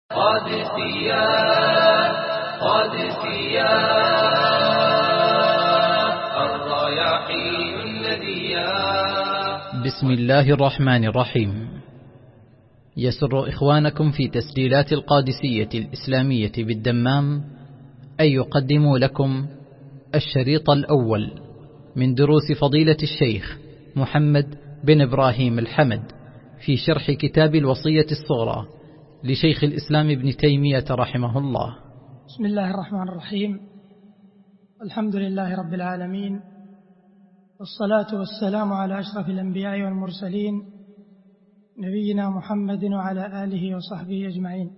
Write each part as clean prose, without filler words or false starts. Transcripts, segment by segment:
قادسية قادسية الرياحين الندية. بسم الله الرحمن الرحيم. يسر إخوانكم في تسجيلات القادسية الإسلامية بالدمام أن يقدموا لكم الشريط الأول من دروس فضيلة الشيخ محمد بن إبراهيم الحمد في شرح كتاب الوصية الصغرى لشيخ الإسلام ابن تيمية رحمه الله. بسم الله الرحمن الرحيم. الحمد لله رب العالمين، والصلاة والسلام على أشرف الأنبياء والمرسلين نبينا محمد وعلى آله وصحبه أجمعين.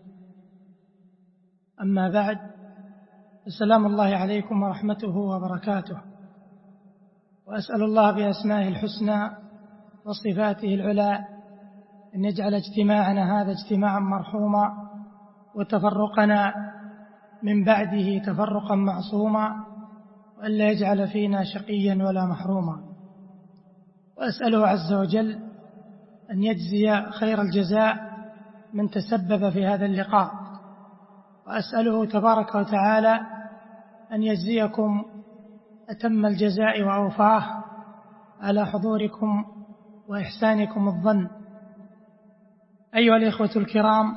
أما بعد، السلام الله عليكم ورحمته وبركاته، وأسأل الله بأسمائه الحسنى وصفاته العلى أن يجعل اجتماعنا هذا اجتماعا مرحوما، وتفرقنا من بعده تفرقا معصوما، وألا يجعل فينا شقيا ولا محروما. وأسأله عز وجل أن يجزي خير الجزاء من تسبب في هذا اللقاء، وأسأله تبارك وتعالى أن يجزيكم أتم الجزاء وأوفاه على حضوركم وإحسانكم الظن. أيها الإخوة الكرام،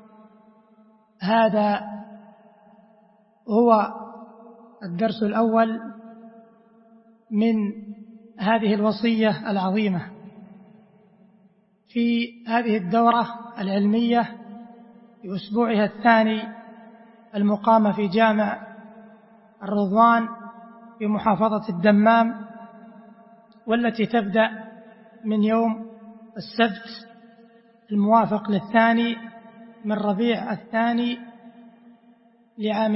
هذا هو الدرس الأول من هذه الوصية العظيمة في هذه الدورة العلمية في أسبوعها الثاني المقامة في جامع الرضوان في محافظة الدمام، والتي تبدأ من يوم السبت الموافق للثاني من ربيع الثاني لعام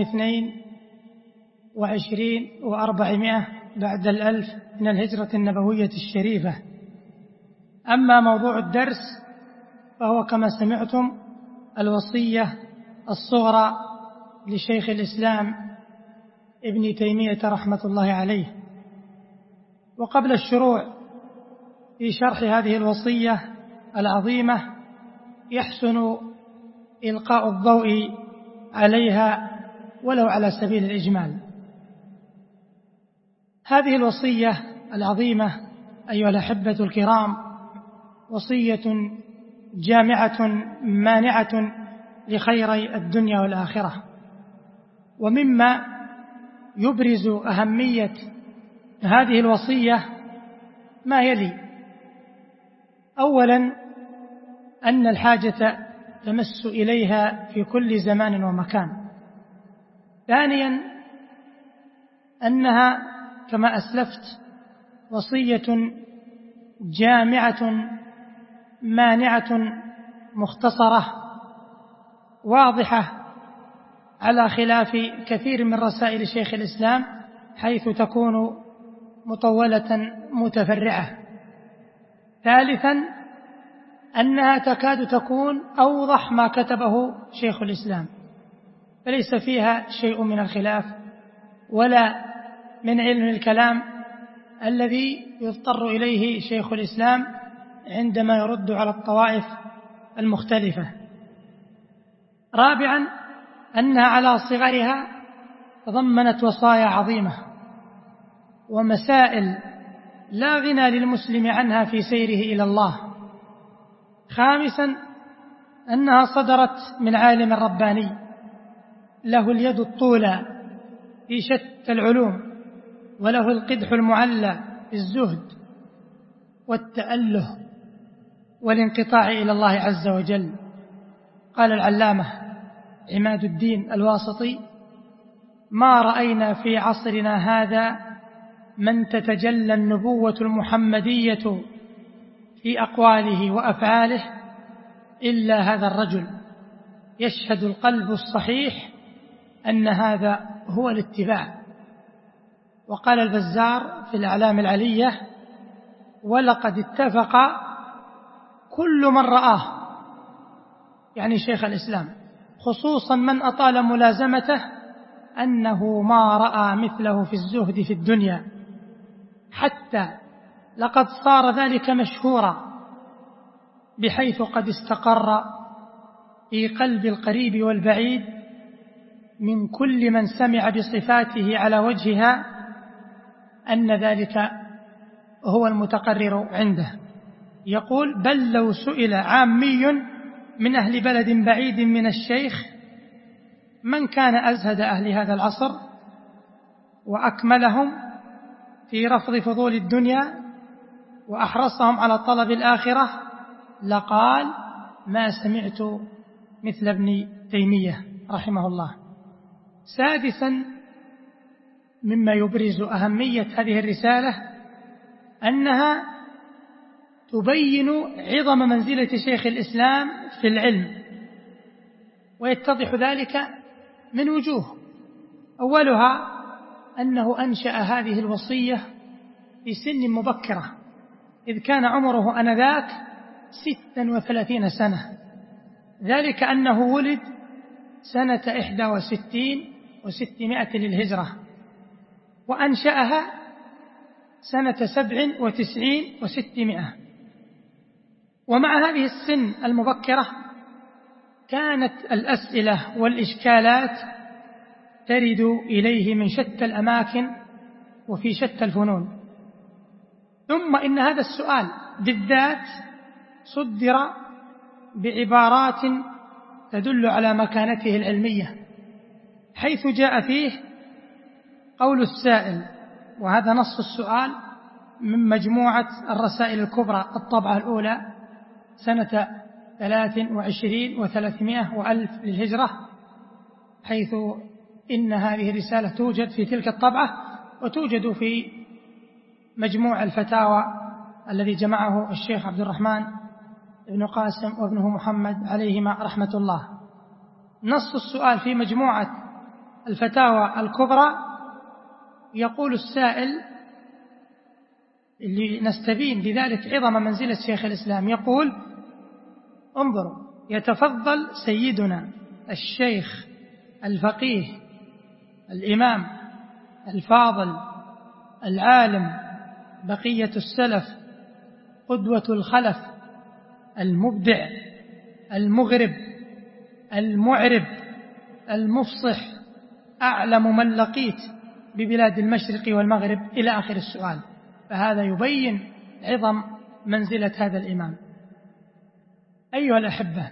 22 و400 بعد الألف من الهجرة النبوية الشريفة. أما موضوع الدرس فهو كما سمعتم الوصية الصغرى لشيخ الإسلام ابن تيمية رحمة الله عليه. وقبل الشروع في شرح هذه الوصية العظيمة يحسن إلقاء الضوء عليها ولو على سبيل الإجمال. هذه الوصية العظيمة أيها الأحبة الكرام وصية جامعة مانعة لخيري الدنيا والآخرة. ومما يبرز أهمية هذه الوصية ما يلي: أولا، أن الحاجة تمس إليها في كل زمان ومكان. ثانيا، أنها كما أسلفت وصية جامعة مانعة مختصرة واضحة، على خلاف كثير من رسائل شيخ الإسلام حيث تكون مطولة متفرعة. ثالثا، أنها تكاد تكون أوضح ما كتبه شيخ الإسلام، فليس فيها شيء من الخلاف ولا من علم الكلام الذي يضطر إليه شيخ الإسلام عندما يرد على الطوائف المختلفة. رابعا، أنها على صغرها تضمنت وصايا عظيمة ومسائل لا غنى للمسلم عنها في سيره إلى الله. خامسا، أنها صدرت من عالم رباني له اليد الطولى في شتى العلوم، وله القدح المعلى في الزهد والتأله والانقطاع إلى الله عز وجل. قال العلامة عماد الدين الواسطي: ما رأينا في عصرنا هذا من تتجلى النبوة المحمدية في أقواله وأفعاله إلا هذا الرجل، يشهد القلب الصحيح أن هذا هو الاتباع. وقال البزار في الأعلام العلية: ولقد اتفق كل من رآه، يعني شيخ الإسلام، خصوصا من أطال ملازمته، أنه ما رأى مثله في الزهد في الدنيا، حتى لقد صار ذلك مشهورا، بحيث قد استقر في قلب القريب والبعيد من كل من سمع بصفاته على وجهها أن ذلك هو المتقرر عنده. يقول: بل لو سئل عامي من أهل بلد بعيد من الشيخ من كان أزهد أهل هذا العصر وأكملهم في رفض فضول الدنيا وأحرصهم على طلب الآخرة، لقال: ما سمعت مثل ابن تيمية رحمه الله. سادسا مما يبرز أهمية هذه الرسالة أنها تبين عظم منزلة شيخ الإسلام في العلم، ويتضح ذلك من وجوه. أولها أنه أنشأ هذه الوصية في سن مبكرة، إذ كان عمره آنذاك 36 سنة، ذلك أنه ولد سنة 61 و600 للهجرة، وأنشأها سنة 97 و600. ومع هذه السن المبكرة كانت الأسئلة والإشكالات ترد إليه من شتى الأماكن وفي شتى الفنون. ثم إن هذا السؤال بالذات صدر بعبارات تدل على مكانته العلمية، حيث جاء فيه قول السائل، وهذا نص السؤال من مجموعة الرسائل الكبرى الطبعة الأولى سنة 23 و300 وألف للهجرة، حيث إن هذه الرسالة توجد في تلك الطبعة وتوجد في مجموع الفتاوى الذي جمعه الشيخ عبد الرحمن بن قاسم وابنه محمد عليهما رحمة الله. نص السؤال في مجموعة الفتاوى الكبرى يقول السائل لنستبين بذلك عظم منزلة شيخ الإسلام، يقول: انظروا، يتفضل سيدنا الشيخ الفقيه الإمام الفاضل العالم بقية السلف قدوة الخلف المبدع المغرب المعرب المفصح أعلم من لقيت ببلاد المشرق والمغرب إلى آخر السؤال. فهذا يبين عظم منزلة هذا الإمام. أيها الأحبة،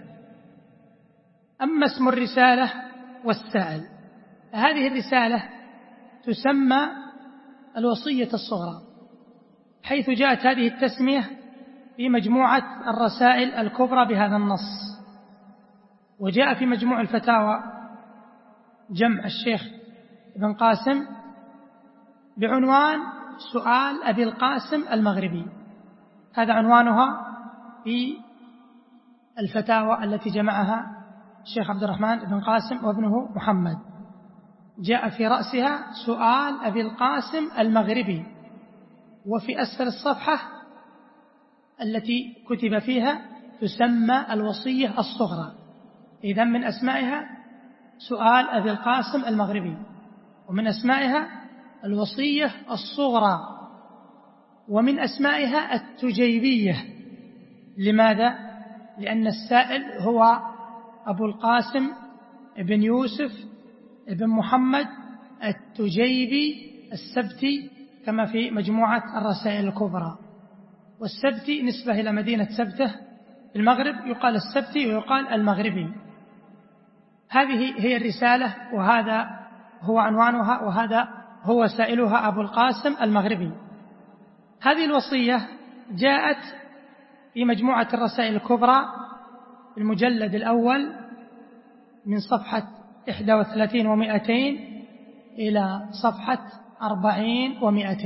أما اسم الرسالة والسائل، هذه الرسالة تسمى الوصية الصغرى، حيث جاءت هذه التسمية في مجموعة الرسائل الكبرى بهذا النص. وجاء في مجموع الفتاوى جمع الشيخ ابن قاسم بعنوان سؤال أبي القاسم المغربي، هذا عنوانها في الفتاوى التي جمعها الشيخ عبد الرحمن بن قاسم وابنه محمد. جاء في رأسها سؤال أبي القاسم المغربي، وفي أسفل الصفحة التي كتب فيها تسمى الوصية الصغرى. إذن من أسمائها سؤال أبي القاسم المغربي، ومن أسمائها الوصية الصغرى، ومن أسمائها التجيبية. لماذا؟ لأن السائل هو أبو القاسم ابن يوسف ابن محمد التجيبي السبتي، كما في مجموعة الرسائل الكبرى. والسبتي نسبة إلى مدينة سبته في المغرب، يقال السبتي ويقال المغربي. هذه هي الرسالة، وهذا هو عنوانها، وهذا هو سائلها أبو القاسم المغربي. هذه الوصية جاءت في مجموعة الرسائل الكبرى في المجلد الأول من صفحة 31 و200 إلى صفحة 40 و200.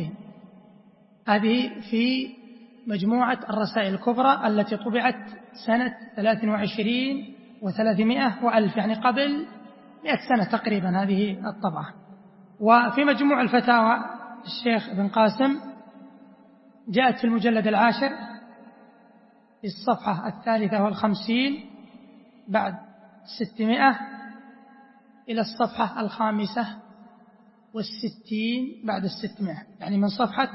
هذه في مجموعة الرسائل الكبرى التي طبعت سنة 23 و300 وألف، يعني قبل 100 سنة تقريبا هذه الطبعة. وفي مجموع الفتاوى الشيخ ابن قاسم جاءت في المجلد العاشر في الصفحة 53 بعد 600 إلى الصفحة 65 بعد 600، يعني من صفحة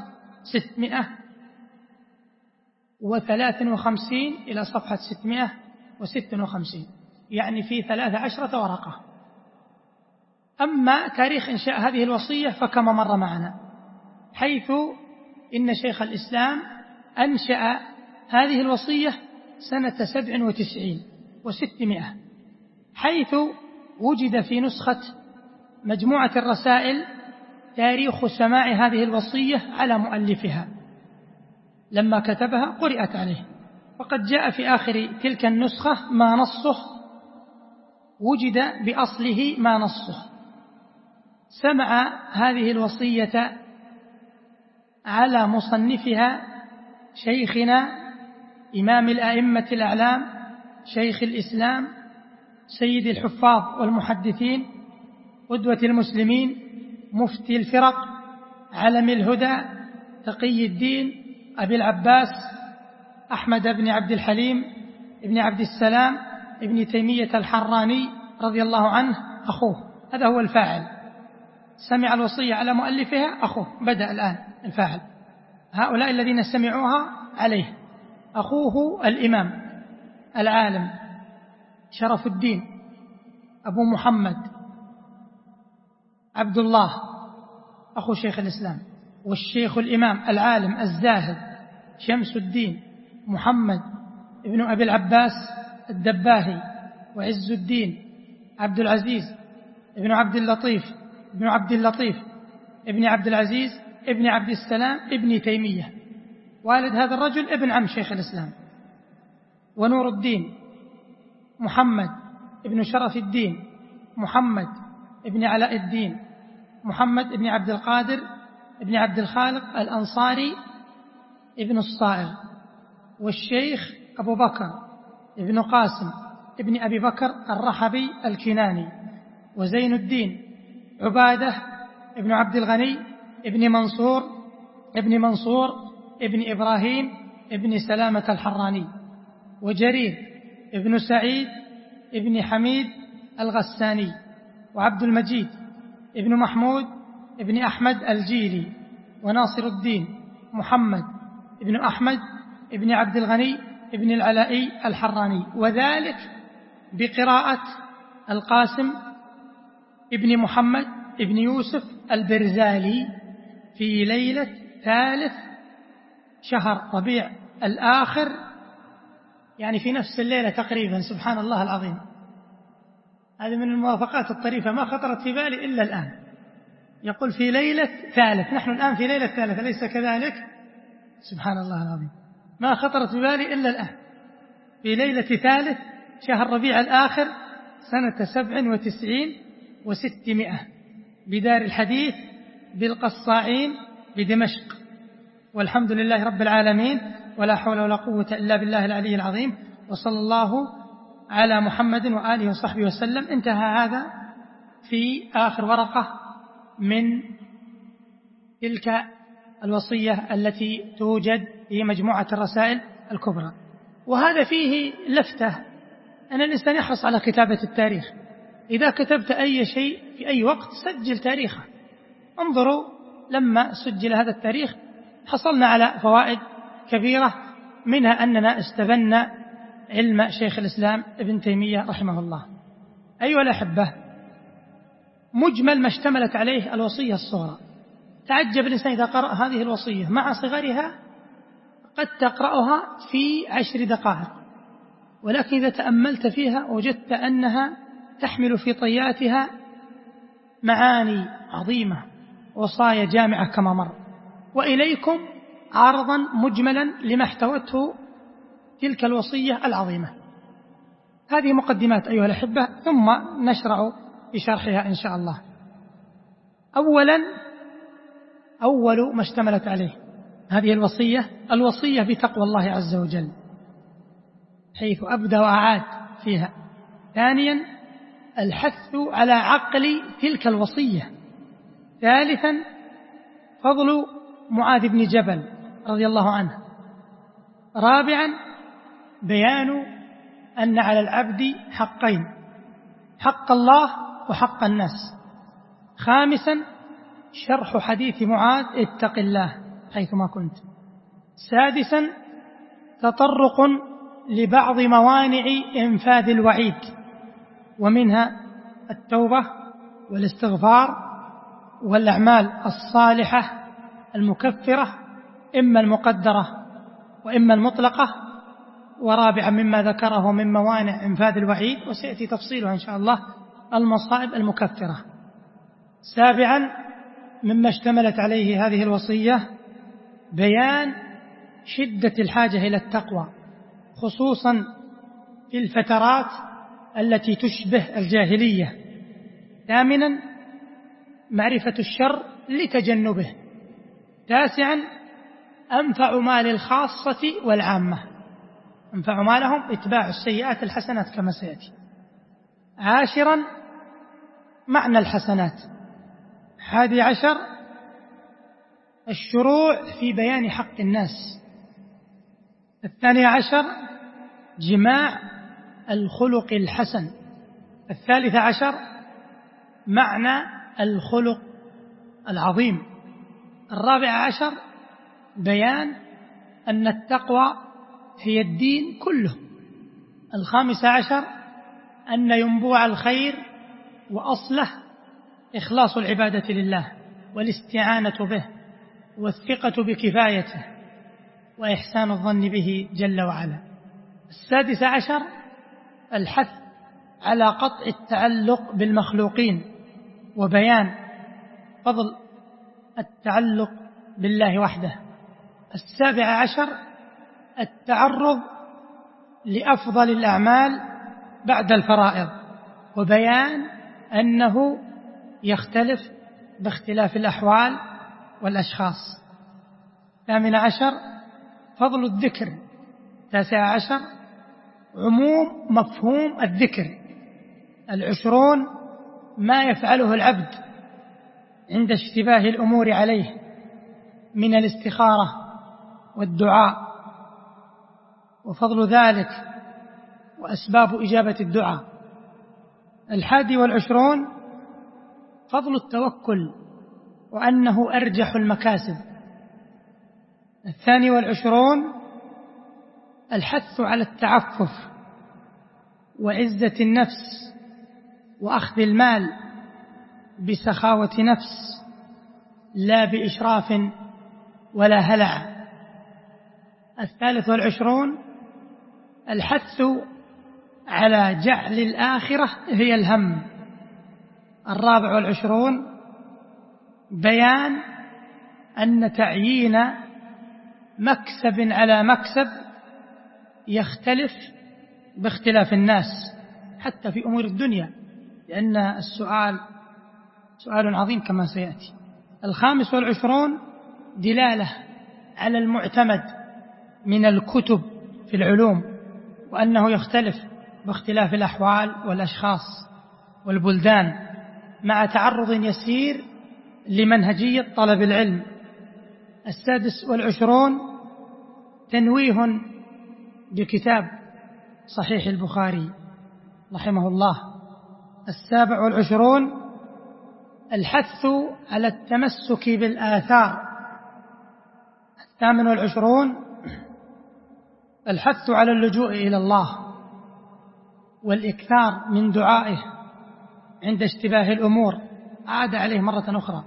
653 إلى صفحة 656. يعني في 13 ورقة. أما تاريخ إنشاء هذه الوصية فكما مر معنا، حيث إن شيخ الإسلام أنشأ هذه الوصية سنة 97 و600، حيث وجد في نسخة مجموعة الرسائل تاريخ سماع هذه الوصية على مؤلفها، لما كتبها قرأت عليه، وقد جاء في آخر تلك النسخة ما نصه وجد بأصله ما نصه. سمع هذه الوصية على مصنفها شيخنا إمام الأئمة الأعلام شيخ الإسلام سيد الحفاظ والمحدثين قدوة المسلمين مفتي الفرق علم الهدى تقي الدين أبي العباس أحمد بن عبد الحليم ابن عبد السلام ابن تيمية الحراني رضي الله عنه أخوه. هذا هو الفاعل، سمع الوصية على مؤلفها أخوه، بدأ الآن الفاعل، هؤلاء الذين سمعوها عليه أخوه الإمام العالم شرف الدين أبو محمد عبد الله أخو شيخ الإسلام، والشيخ الإمام العالم الزاهد شمس الدين محمد ابن أبي العباس الدباهي وعز الدين عبد العزيز ابن عبد اللطيف ابن عبد اللطيف ابن عبد العزيز ابن عبد السلام ابن تيمية، والد هذا الرجل ابن عم شيخ الإسلام، ونور الدين محمد ابن شرف الدين محمد ابن علاء الدين محمد ابن عبد القادر ابن عبد الخالق الأنصاري ابن الصائغ، والشيخ أبو بكر ابن قاسم ابن أبي بكر الرحبي الكناني، وزين الدين عبادة ابن عبد الغني ابن منصور ابن إبراهيم ابن سلامة الحراني، وجرير ابن سعيد ابن حميد الغساني، وعبد المجيد ابن محمود ابن أحمد الجيلي، وناصر الدين محمد ابن أحمد ابن عبد الغني ابن العلائي الحراني، وذلك بقراءة القاسم ابن محمد ابن يوسف البرزالي في ليلة 3 شهر ربيع الآخر، يعني في نفس الليلة تقريبا. سبحان الله العظيم، هذه من الموافقات الطريفة ما خطرت في بالي إلا الآن. يقول في ليلة 3، نحن الآن في ليلة 3 أليس كذلك؟ سبحان الله العظيم، ما خطرت في بالي إلا الآن. في ليلة 3 شهر ربيع الآخر سنة 97 و600 بدار الحديث بالقصاعين بدمشق، والحمد لله رب العالمين، ولا حول ولا قوة إلا بالله العلي العظيم، وصلى الله على محمد وآله وصحبه وسلم. انتهى هذا في آخر ورقة من تلك الوصية التي توجد في مجموعة الرسائل الكبرى. وهذا فيه لفتة أن الإنسان يحرص على كتابة التاريخ. إذا كتبت أي شيء في أي وقت سجل تاريخه. انظروا لما سجل هذا التاريخ حصلنا على فوائد كبيرة، منها أننا استبنا علم شيخ الإسلام ابن تيمية رحمه الله. أيها الأحبة، مجمل ما اشتملت عليه الوصية الصغرى. تعجب الإنسان إذا قرأ هذه الوصية مع صغرها، قد تقرأها في 10 دقائق، ولكن إذا تأملت فيها وجدت أنها تحمل في طياتها معاني عظيمة، وصايا جامعة كما مر. وإليكم عرضا مجملا لما احتوته تلك الوصية العظيمة. هذه مقدمات أيها الأحبة، ثم نشرع في شرحها إن شاء الله. أول ما اشتملت عليه هذه الوصية بتقوى الله عز وجل، حيث أبدأ وأعاد فيها. ثانيا الحث على عقل تلك الوصية. ثالثا فضل معاذ بن جبل رضي الله عنه. رابعا بيان أن على العبد حقين، حق الله وحق الناس. خامسا شرح حديث معاذ اتق الله حيثما كنت. سادسا تطرق لبعض موانع إنفاذ الوعيد ومنها التوبة والاستغفار والأعمال الصالحة المكفرة، إما المقدرة وإما المطلقة. ورابعا مما ذكره من موانع إنفاذ الوعيد، وسيأتي تفصيلها إن شاء الله، المصائب المكفرة. سابعا مما اشتملت عليه هذه الوصية بيان شدة الحاجة إلى التقوى، خصوصا في الفترات التي تشبه الجاهلية. ثامنا معرفة الشر لتجنبه. تاسعا أنفع ما للخاصة والعامة، أنفع ما لهم اتباع السيئات الحسنات كما سيأتي. عاشرا معنى الحسنات. 11 الشروع في بيان حق الناس. 12 جماع الخلق الحسن. 13 معنى الخلق العظيم. 14 بيان أن التقوى هي الدين كله. 15 أن ينبوع الخير وأصله إخلاص العبادة لله والاستعانة به والثقة بكفايته وإحسان الظن به جل وعلا. 16 الحث على قطع التعلق بالمخلوقين وبيان فضل التعلق بالله وحده. 17 التعرض لأفضل الأعمال بعد الفرائض وبيان أنه يختلف باختلاف الأحوال والأشخاص. 18 فضل الذكر. 19 عموم مفهوم الذكر. 20 ما يفعله العبد عند اشتباه الأمور عليه من الاستخارة والدعاء وفضل ذلك وأسباب إجابة الدعاء. 21 فضل التوكل وأنه أرجح المكاسب. 22 الحث على التعفف وعزة النفس وأخذ المال بسخاوة نفس لا بإشراف ولا هلع. 23 الحث على جعل الآخرة هي الهم. 24 بيان أن تعيين مكسب على مكسب يختلف باختلاف الناس حتى في أمور الدنيا، لأن السؤال سؤال عظيم كما سيأتي. 25 دلالة على المعتمد من الكتب في العلوم وأنه يختلف باختلاف الأحوال والأشخاص والبلدان مع تعرض يسير لمنهجية طلب العلم. 26 تنويه بكتاب صحيح البخاري رحمه الله. 27 الحث على التمسك بالآثار. 28 الحث على اللجوء إلى الله والإكثار من دعائه عند اشتباه الأمور، عاد عليه مرة أخرى.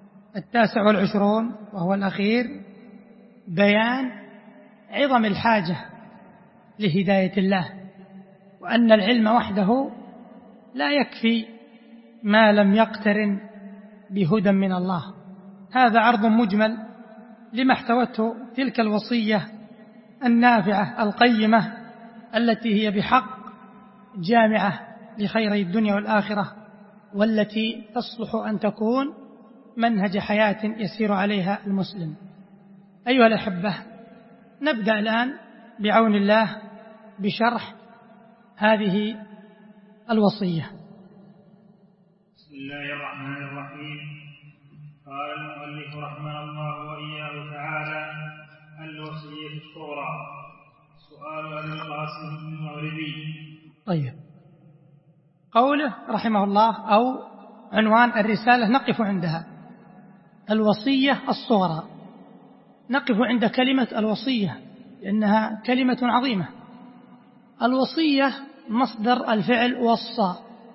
29 وهو الأخير بيان عظم الحاجة لهداية الله وأن العلم وحده لا يكفي ما لم يقترن بهدى من الله. هذا عرض مجمل لما احتوته تلك الوصية النافعة القيمة التي هي بحق جامعة لخيري الدنيا والآخرة، والتي تصلح أن تكون منهج حياة يسير عليها المسلم. أيها الأحبة، نبدأ الآن بعون الله بشرح هذه الوصية. بسم الله الرحمن الرحيم. قال المؤلف رحمه الله وإياه تعالى: الوصية الصغرى. سؤال أبي القاسم المغربي. طيب، قوله رحمه الله أو عنوان الرسالة نقف عندها: الوصية الصغرى. نقف عند كلمة الوصية لأنها كلمة عظيمة. الوصية مصدر الفعل وصى،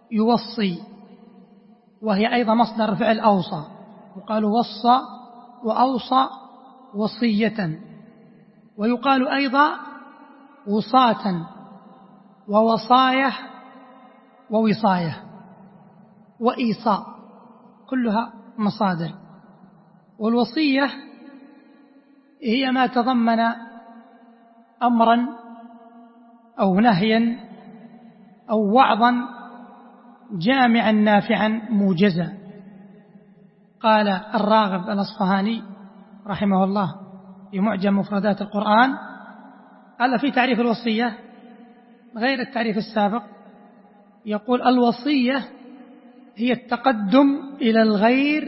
يوصي، وهي أيضا مصدر فعل أوصى، يقال وصى وأوصى وصية، ويقال أيضا وصاة ووصاية ووصاية وإيصاء، كلها مصادر. والوصية هي ما تضمن أمرا أو نهيا أو وعظا جامعا نافعا موجزا. قال الراغب الأصفهاني رحمه الله في معجم مفردات القرآن، قال في تعريف الوصية غير التعريف السابق، يقول الوصية هي التقدم إلى الغير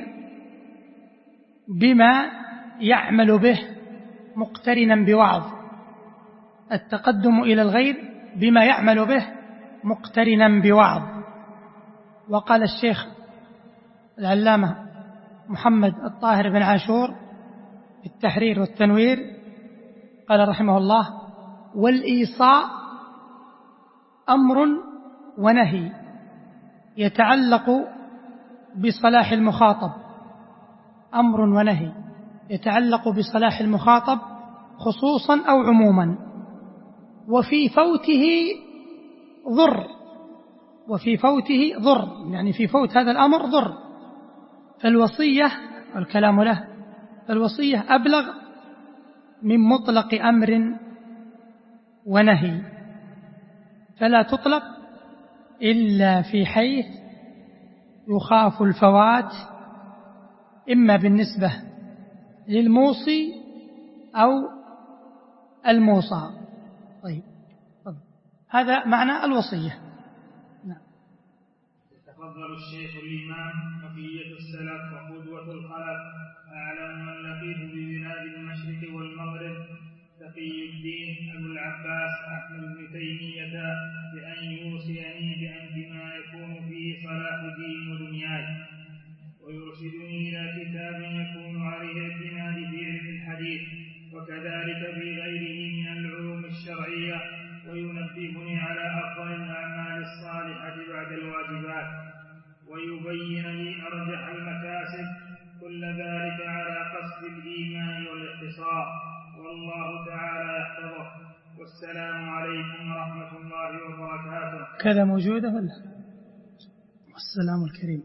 بما يعمل به مقترنا بوعظ، التقدم إلى الغير بما يعمل به مقترنا بوعظ. وقال الشيخ العلامة محمد الطاهر بن عاشور في التحرير والتنوير، قال رحمه الله: والإيصاء أمر ونهي يتعلق بصلاح المخاطب، أمر ونهي يتعلق بصلاح المخاطب خصوصا أو عموما، وفي فوته ضر، يعني في فوت هذا الأمر ضر. فالوصية والكلام له، الوصية أبلغ من مطلق أمر ونهي، فلا تطلق إلا في حيث يخاف الفوات، إما بالنسبة للموصي أو الموصى. طيب، هذا معنى الوصية. تفضل الشيخ الإمام بقية السلف وقدوة الخلف أعلم من لقيه ببلاد المشرق والمغرب تقي الدين أبو العباس أحمد بن تيمية بأن يوصيني بما يكون فيه صلاح دين ودنياي، ويرشدني إلى كتاب يكون عليه اعتماد في علم الحديث وكذلك في غيره من العلوم الشرعية، وينبهني على أفضل الأعمال الصالحة بعد الواجبات، ويبين لي أرجح المكاسب، كل ذلك على قصد الإيمان والاختصار، والله تعالى يحفظه. والسلام عليكم ورحمة الله وبركاته. كذا موجودة ولا؟ والسلام الكريم.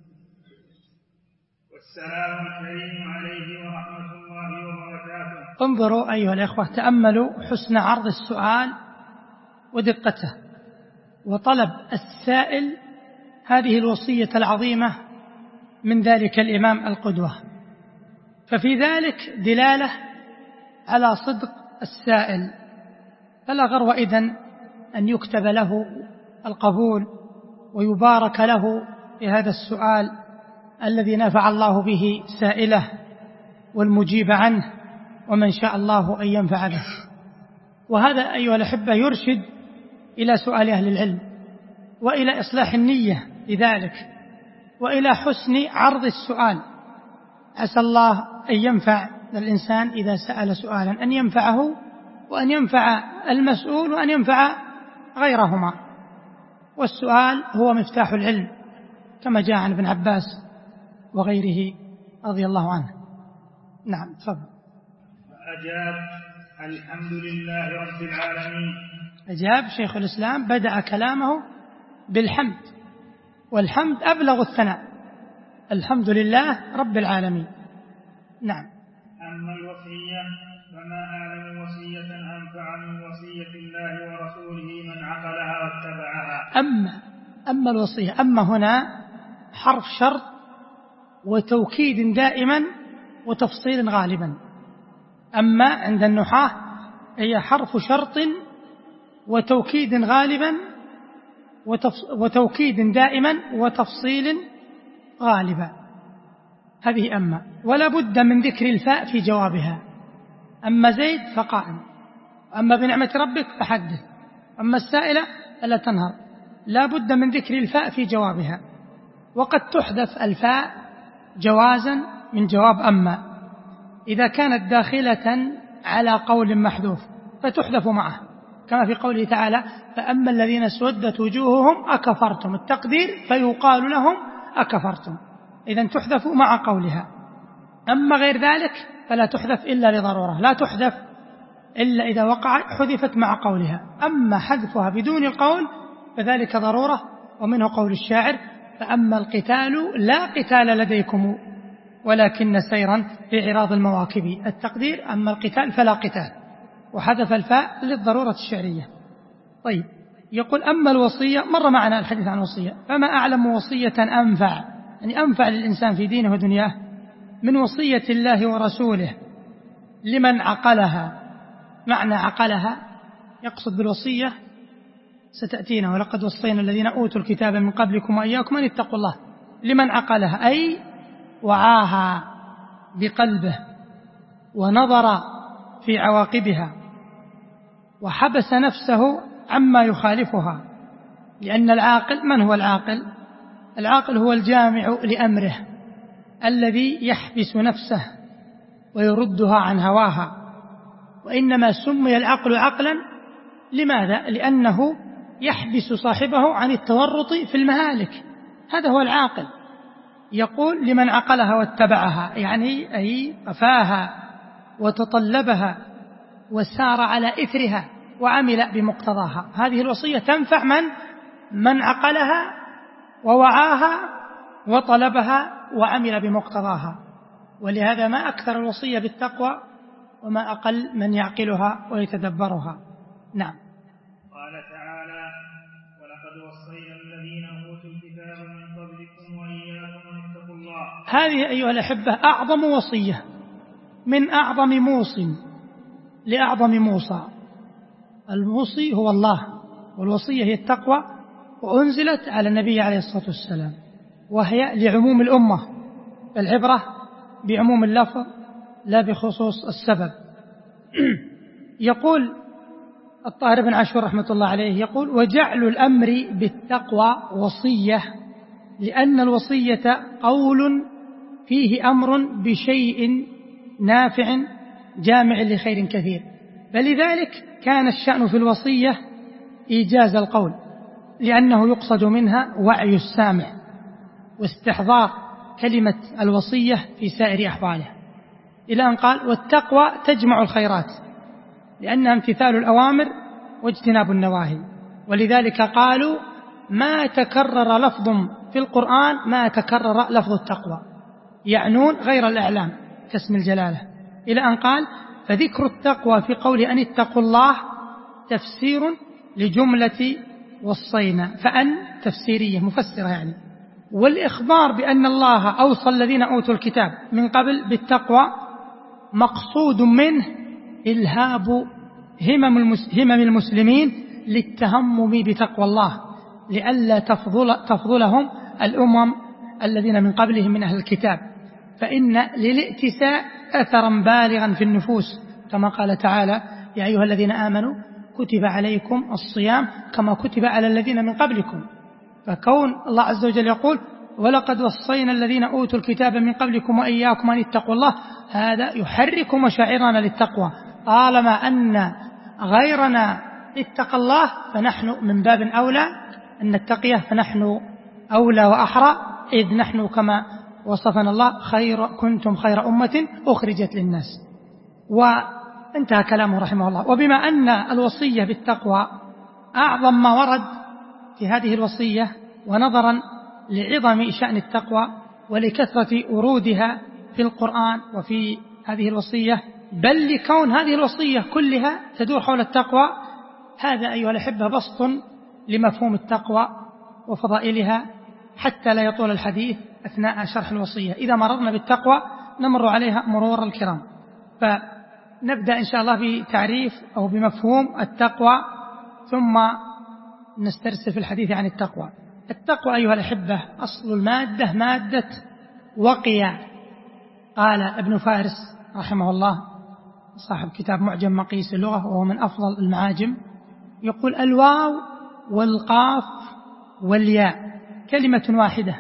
والسلام الكريم عليه ورحمة الله وبركاته. انظروا أيها الأخوة، تأملوا حسن عرض السؤال ودقته، وطلب السائل هذه الوصية العظيمة من ذلك الإمام القدوة، ففي ذلك دلالة على صدق السائل، فلا غرو إذن أن يكتب له القبول ويبارك له بهذا السؤال الذي نفع الله به سائله والمجيب عنه، ومن شاء الله أن ينفع به. وهذا أيها الأحبة يرشد إلى سؤال أهل العلم، وإلى إصلاح النية لذلك، وإلى حسن عرض السؤال. عسى الله أن ينفع الإنسان إذا سأل سؤالا، أن ينفعه وأن ينفع المسؤول وأن ينفع غيرهما. والسؤال هو مفتاح العلم كما جاء عن ابن عباس وغيره رضي الله عنه. نعم، تفضل. أجاب: الحمد لله رب العالمين. أجاب شيخ الإسلام، بدأ كلامه بالحمد، والحمد أبلغ الثناء، الحمد لله رب العالمين. نعم. أما الوصية فما أعلم وصية أنفع من وصية الله ورسوله من عقلها واتبعها. أما الوصية، أما هنا حرف شرط وتوكيد دائما وتفصيل غالبا. أما عند النحاة هي حرف شرط وتوكيد غالبا وتوكيد دائما وتفصيل غالبا، هذه أما، ولا بد من ذكر الفاء في جوابها. أما زيد فقائم، أما بنعمة ربك فحدث، أما السائلة فلا تنهر، لا بد من ذكر الفاء في جوابها. وقد تحذف الفاء جوازا من جواب أما إذا كانت داخلة على قول محذوف فتحذف معه، كما في قوله تعالى فأما الذين اسودت وجوههم أكفرتم، التقدير فيقال لهم أكفرتم، إذن تحذف مع قولها. أما غير ذلك فلا تحذف إلا لضرورة، لا تحذف إلا إذا وقع حذفت مع قولها. أما حذفها بدون القول فذلك ضرورة، ومنه قول الشاعر فأما القتال لا قتال لديكم ولكن سيرا في عراض المواكب. التقدير أما القتال فلا قتال، وحذف الفاء للضرورة الشعرية. طيب، يقول أما الوصية، مر معنا الحديث عن الوصية، فما أعلم وصية أنفع، يعني أنفع للإنسان في دينه ودنياه من وصية الله ورسوله لمن عقلها. معنى عقلها يقصد بالوصية ستأتينا ولقد وصينا الذين أوتوا الكتاب من قبلكم وإياكم أن اتقوا الله. لمن عقلها أي وعاها بقلبه ونظر في عواقبها وحبس نفسه عما يخالفها. لأن العاقل، من هو العاقل؟ العاقل هو الجامع لأمره الذي يحبس نفسه ويردها عن هواها. وإنما سمي العقل عقلا لماذا؟ لأنه يحبس صاحبه عن التورط في المهالك، هذا هو العاقل. يقول لمن عقلها واتبعها، يعني أي قفاها وتطلبها وسار على إثرها وعمل بمقتضاها. هذه الوصية تنفع من عقلها ووعاها وطلبها وعمل بمقتضاها. ولهذا ما أكثر الوصية بالتقوى وما أقل من يعقلها ويتدبرها. نعم. قال تعالى ولقد وصينا الذين أوتوا الكتاب من قبلكم وإياكم أن اتقوا الله. هذه أيها الأحبة أعظم وصية، من أعظم موص لأعظم موصى. الموصي هو الله، والوصية هي التقوى، وأنزلت على النبي عليه الصلاة والسلام، وهي لعموم الأمة، العبرة بعموم اللفظ لا بخصوص السبب. يقول الطاهر بن عاشور رحمة الله عليه، يقول وجعل الأمر بالتقوى وصية، لأن الوصية قول فيه أمر بشيء نافع جامع لخير كثير، فلذلك كان الشأن في الوصية إيجاز القول، لأنه يقصد منها وعي السامع واستحضار كلمة الوصية في سائر أحواله، إلى أن قال والتقوى تجمع الخيرات، لأنها امتثال الأوامر واجتناب النواهي. ولذلك قالوا ما تكرر لفظ في القرآن ما تكرر لفظ التقوى، يعنون غير الإعلام كاسم الجلالة، إلى أن قال فذكر التقوى في قول أن اتقوا الله تفسير لجملة وصينا، فأن تفسيرية مفسرة يعني، والإخبار بأن الله أوصى الذين أوتوا الكتاب من قبل بالتقوى مقصود منه إلهاب همم المسلمين للتهمم بتقوى الله، لئلا تفضلهم الأمم الذين من قبلهم من أهل الكتاب، فإن للائتساء أثرا بالغا في النفوس، كما قال تعالى يا أيها الذين آمنوا كتب عليكم الصيام كما كتب على الذين من قبلكم. فكون الله عز وجل يقول ولقد وصينا الذين أوتوا الكتاب من قبلكم وإياكم أن اتقوا الله، هذا يحرك مشاعرنا للتقوى. طالما أن غيرنا اتقى الله فنحن من باب أولى أن نتقيه، فنحن أولى وأحرى، إذ نحن كما وصفنا الله كنتم خير أمة أخرجت للناس. وانتهى كلامه رحمه الله. وبما أن الوصية بالتقوى أعظم ما ورد في هذه الوصية، ونظرا لعظم شأن التقوى ولكثرة ورودها في القرآن وفي هذه الوصية، بل لكون هذه الوصية كلها تدور حول التقوى، هذا أيها الأحبة بسط لمفهوم التقوى وفضائلها حتى لا يطول الحديث أثناء شرح الوصية. إذا مررنا بالتقوى نمر عليها مرور الكرام، فنبدأ إن شاء الله بتعريف أو بمفهوم التقوى، ثم نسترسل في الحديث عن التقوى. التقوى أيها الأحبة أصل المادة مادة وقيا. قال ابن فارس رحمه الله صاحب كتاب معجم مقيس اللغة وهو من أفضل المعاجم، يقول الواو والقاف والياء كلمة واحدة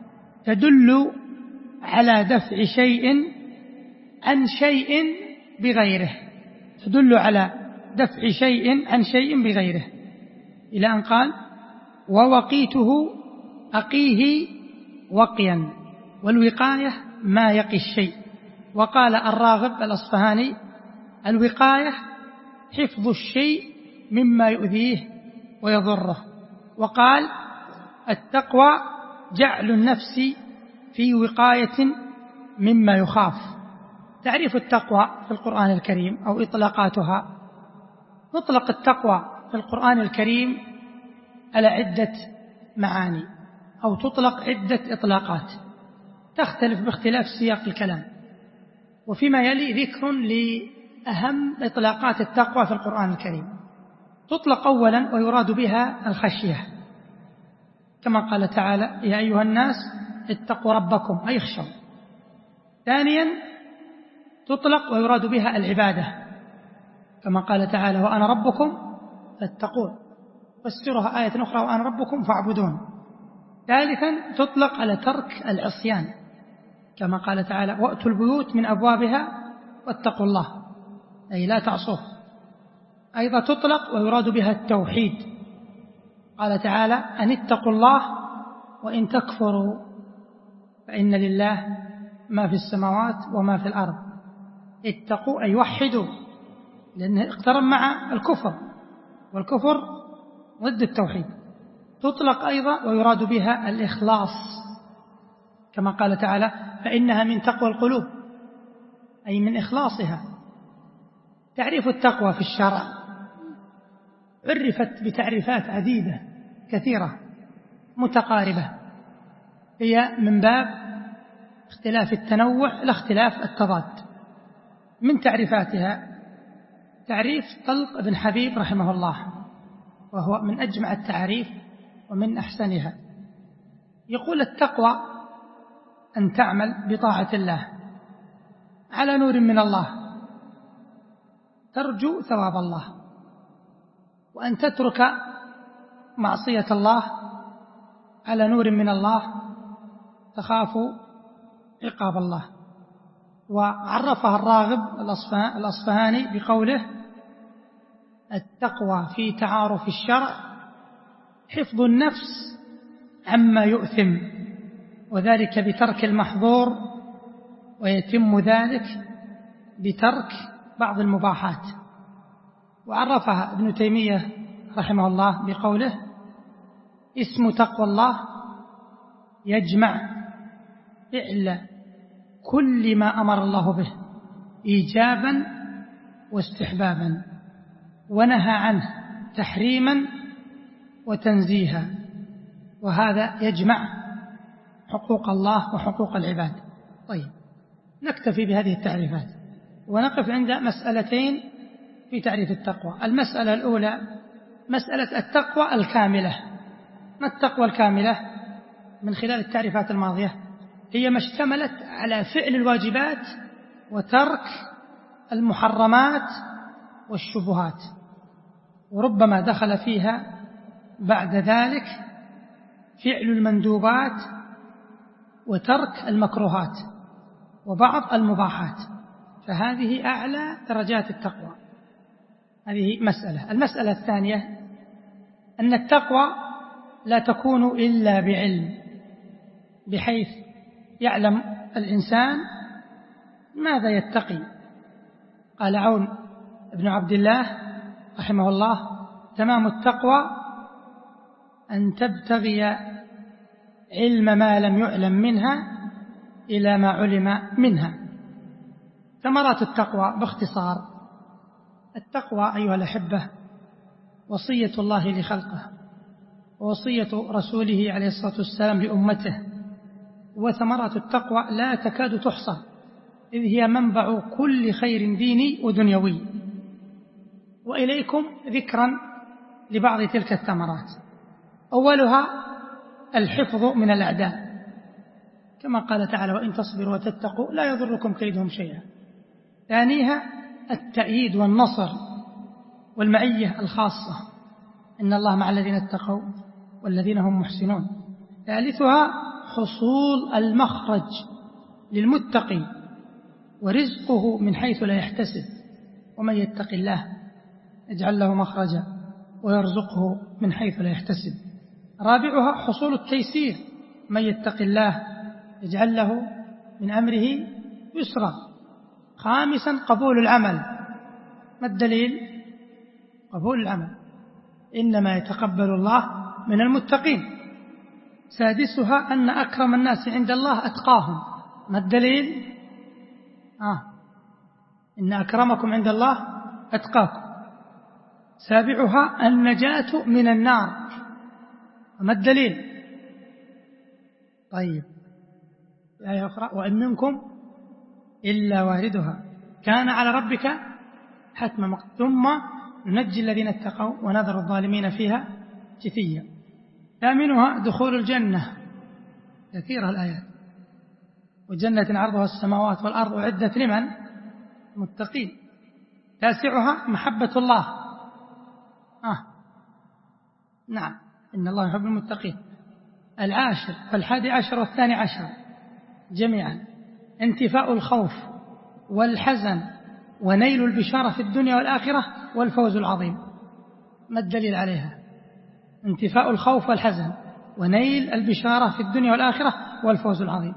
تدل على دفع شيء عن شيء بغيره، تدل على دفع شيء عن شيء بغيره، إلى أن قال ووقيته أقيه وقيا، والوقاية ما يقي الشيء. وقال الراغب الأصفهاني الوقاية حفظ الشيء مما يؤذيه ويضره. وقال التقوى جعل النفس في وقاية مما يخاف. تعريف التقوى في القرآن الكريم أو إطلاقاتها: نطلق التقوى في القرآن الكريم على عدة معاني، أو تطلق عدة إطلاقات تختلف باختلاف سياق الكلام. وفيما يلي ذكر لأهم إطلاقات التقوى في القرآن الكريم. تطلق أولا ويراد بها الخشية، كما قال تعالى يا أيها الناس اتقوا ربكم أي اخشوا. ثانيا تطلق ويراد بها العبادة، كما قال تعالى وأنا ربكم فاتقون، فسرها آية أخرى وأنا ربكم فاعبدون. ثالثا تطلق على ترك العصيان، كما قال تعالى وأتوا البيوت من أبوابها واتقوا الله، أي لا تعصوه. أيضا تطلق ويراد بها التوحيد، قال تعالى أن اتقوا الله وإن تكفروا فإن لله ما في السماوات وما في الأرض. اتقوا أي وحدوا، لأنه اقترن مع الكفر، والكفر ضد التوحيد. تطلق أيضا ويراد بها الإخلاص، كما قال تعالى فإنها من تقوى القلوب، أي من إخلاصها. تعريف التقوى في الشرع عرفت بتعريفات عديدة كثيرة متقاربة، هي من باب اختلاف التنوع لا اختلاف التضاد. من تعريفاتها تعريف طلق بن حبيب رحمه الله، وهو من أجمع التعريف ومن أحسنها. يقول التقوى أن تعمل بطاعة الله على نور من الله ترجو ثواب الله، وأن تترك معصية الله على نور من الله تخاف عقاب الله. وعرفها الراغب الأصفهاني بقوله التقوى في تعارف الشرع حفظ النفس عما يؤثم، وذلك بترك المحظور، ويتم ذلك بترك بعض المباحات. وعرفها ابن تيمية رحمه الله بقوله اسم تقوى الله يجمع فعل كل ما أمر الله به إيجابا واستحبابا، ونهى عنه تحريما وتنزيها، وهذا يجمع حقوق الله وحقوق العباد. طيب، نكتفي بهذه التعريفات ونقف عند مسألتين في تعريف التقوى. المسألة الأولى مسألة التقوى الكاملة. ما التقوى الكاملة؟ من خلال التعريفات الماضية هي ما اشتملت على فعل الواجبات وترك المحرمات والشبهات، وربما دخل فيها بعد ذلك فعل المندوبات وترك المكروهات وبعض المباحات، فهذه أعلى درجات التقوى. هذه مسألة. المسألة الثانية أن التقوى لا تكون إلا بعلم، بحيث يعلم الإنسان ماذا يتقي. قال عون بن عبد الله رحمه الله تمام التقوى أن تبتغي علم ما لم يعلم منها إلى ما علم منها. ثمرات التقوى باختصار: التقوى أيها الأحبة وصية الله لخلقه، ووصية رسوله عليه الصلاة والسلام لأمته، وثمرات التقوى لا تكاد تحصى، إذ هي منبع كل خير ديني ودنيوي. وإليكم ذكرا لبعض تلك الثمرات. أولها الحفظ من الأعداء، كما قال تعالى وإن تصبروا وتتقوا لا يضركم كيدهم شيئا. ثانيها التأييد والنصر والمعية الخاصة، إن الله مع الذين اتقوا والذين هم محسنون. ثالثها حصول المخرج للمتقي ورزقه من حيث لا يحتسب، ومن يتق الله يجعل له مخرجا ويرزقه من حيث لا يحتسب. رابعها حصول التيسير، من يتق الله يجعل له من أمره يسرا. خامسا قبول العمل. ما الدليل؟ قبول العمل، إنما يتقبل الله من المتقين. سادسها أن أكرم الناس عند الله أتقاهم. ما الدليل؟ إن أكرمكم عند الله أتقاكم. سابعها النجاة من النار. ما الدليل؟ طيب، آية أخرى: وإن منكم إلا واردها كان على ربك حتما ثم ننجي الذين اتقوا ونذر الظالمين فيها جثيا. ثامنها دخول الجنة. كثيرة الآيات. وجنة عرضها السماوات والأرض أعدت لمن؟ متقين. تاسعها محبة الله. نعم، إن الله يحب المتقين. العاشر والحادي عشر والثاني عشر جميعا انتفاء الخوف والحزن ونيل البشارة في الدنيا والآخرة والفوز العظيم. ما الدليل عليها؟ انتفاء الخوف والحزن ونيل البشارة في الدنيا والآخرة والفوز العظيم.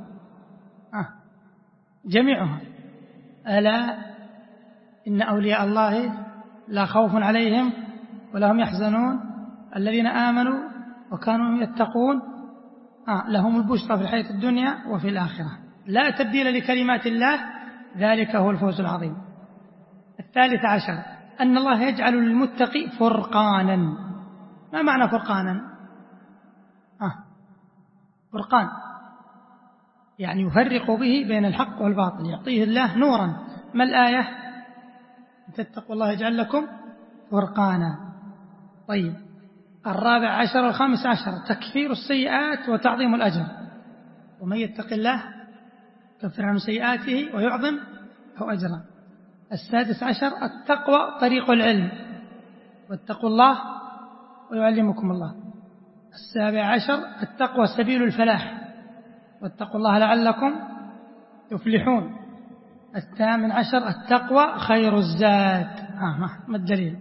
جميعها: ألا إن أولياء الله لا خوف عليهم ولا هم يحزنون الذين آمنوا وكانوا يتقون لهم البشرى في الحياة الدنيا وفي الآخرة لا تبديل لكلمات الله ذلك هو الفوز العظيم. الثالث عشر أن الله يجعل للمتقي فرقانا. ما معنى فرقانا؟ فرقان يعني يفرق به بين الحق والباطل، يعطيه الله نورا. ما الآية؟ تتقوا الله يجعل لكم فرقانا. طيب، الرابع عشر والخامس عشر تكفير السيئات وتعظيم الأجر. ومن يتق الله يكفر عنه سيئاته ويعظم له أجرا. السادس عشر التقوى طريق العلم، واتقوا الله ويعلمكم الله. السابع عشر التقوى سبيل الفلاح، واتقوا الله لعلكم تفلحون. الثامن عشر التقوى خير الزاد. ما الدليل؟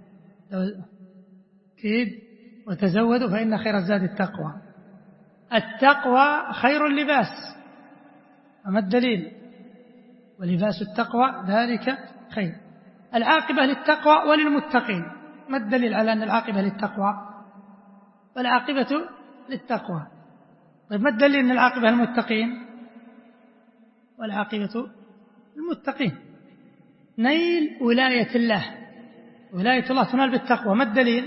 كيد وتزودوا فإن خير الزاد التقوى. التقوى خير اللباس. ما الدليل؟ ولباس التقوى ذلك خير. العاقبة للتقوى وللمتقين. ما الدليل على أن العاقبة للتقوى والعاقبة للتقوى؟ طيب، ما الدليل أن العاقبة للمتقين والعاقبة للمتقين؟ نيل ولاية الله. ولاية الله تنال بالتقوى. ما الدليل؟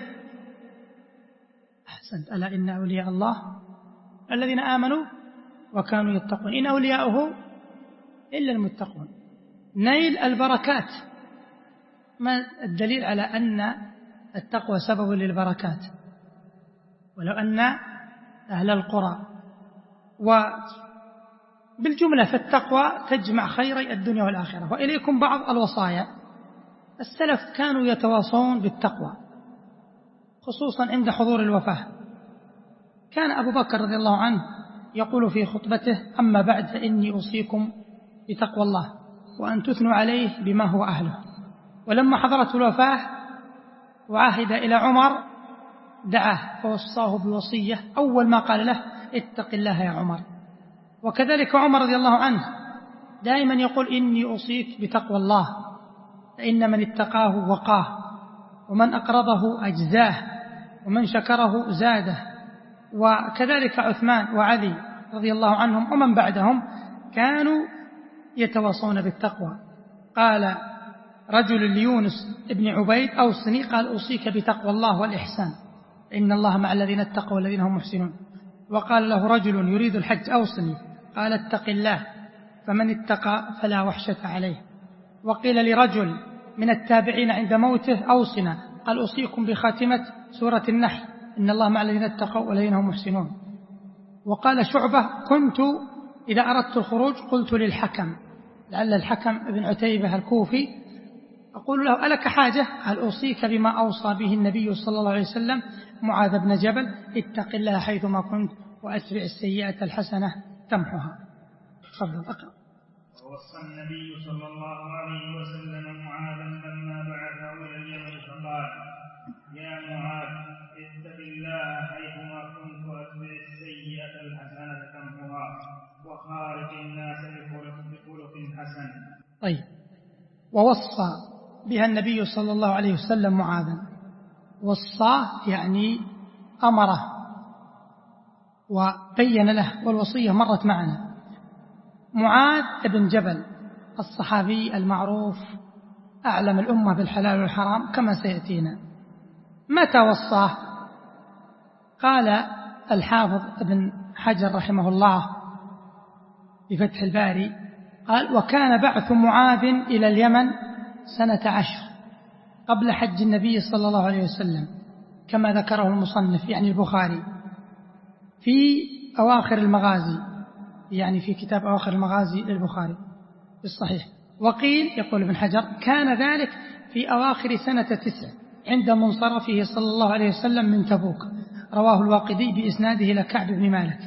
أحسنت. ألا إن أولياء الله الذين آمنوا وكانوا يتقون. إن أولياؤه إلا المتقون. نيل البركات. ما الدليل على أن التقوى سبب للبركات؟ ولو أن أهل القرى. وبالجملة فالتقوى تجمع خيري الدنيا والآخرة. وإليكم بعض الوصايا. السلف كانوا يتواصون بالتقوى خصوصا عند حضور الوفاة. كان أبو بكر رضي الله عنه يقول في خطبته: أما بعد فإني أوصيكم بتقوى الله وأن تثنوا عليه بما هو أهله. ولما حضرت الوفاة وعهد إلى عمر دعاه فوصاه بوصية، أول ما قال له: اتق الله يا عمر. وكذلك عمر رضي الله عنه دائما يقول: إني أوصيك بتقوى الله فإن من اتقاه وقاه ومن أقرضه أجزاه ومن شكره زاده. وكذلك عثمان وعلي رضي الله عنهم ومن بعدهم كانوا يتواصون بالتقوى. قال رجل ليونس ابن عبيد: أوصني. قال: أوصيك بتقوى الله والإحسان إن الله مع الذين اتقوا والذين هم محسنون. وقال له رجل يريد الحج: أوصني. قال: اتق الله فمن اتقى فلا وحشة عليه. وقيل لرجل من التابعين عند موته: أوصنا. قال: أوصيكم بخاتمة سورة النحل إن الله مع الذين اتقوا والذين هم محسنون. وقال شعبة: كنت إذا أردت الخروج قلت للحكم، لعل الحكم ابن عتيبة الكوفي، أقول له: ألك حاجة؟ قال: أوصيك بما أوصى به النبي صلى الله عليه وسلم معاذ بن جبل: اتق الله حيثما كنت وأتبع السيئة الحسنة تمحها. تفضل أقرأ. ووصى النبي صلى الله عليه وسلم معاذا لما بعثه إلى اليمن فقال: يا معاذ اتق الله حيثما كنت واتبع السيئة الحسنة تمحها وخالق الناس بخلق حسن. طيب، ووصى بها النبي صلى الله عليه وسلم معاذا. وصاه يعني أمره وبين له، والوصية مرت معنا. معاذ بن جبل الصحابي المعروف أعلم الأمة بالحلال والحرام كما سيأتينا. متى وصاه؟ قال الحافظ ابن حجر رحمه الله بفتح الباري قال: وكان بعث معاذ إلى اليمن 12 قبل حج النبي صلى الله عليه وسلم كما ذكره المصنف يعني البخاري في أواخر المغازي، يعني في كتاب أواخر المغازي للبخاري في الصحيح. وقيل يقول ابن حجر كان ذلك في أواخر سنة 9 عند منصرفه صلى الله عليه وسلم من تبوك. رواه الواقدي بإسناده إلى كعب بن مالك،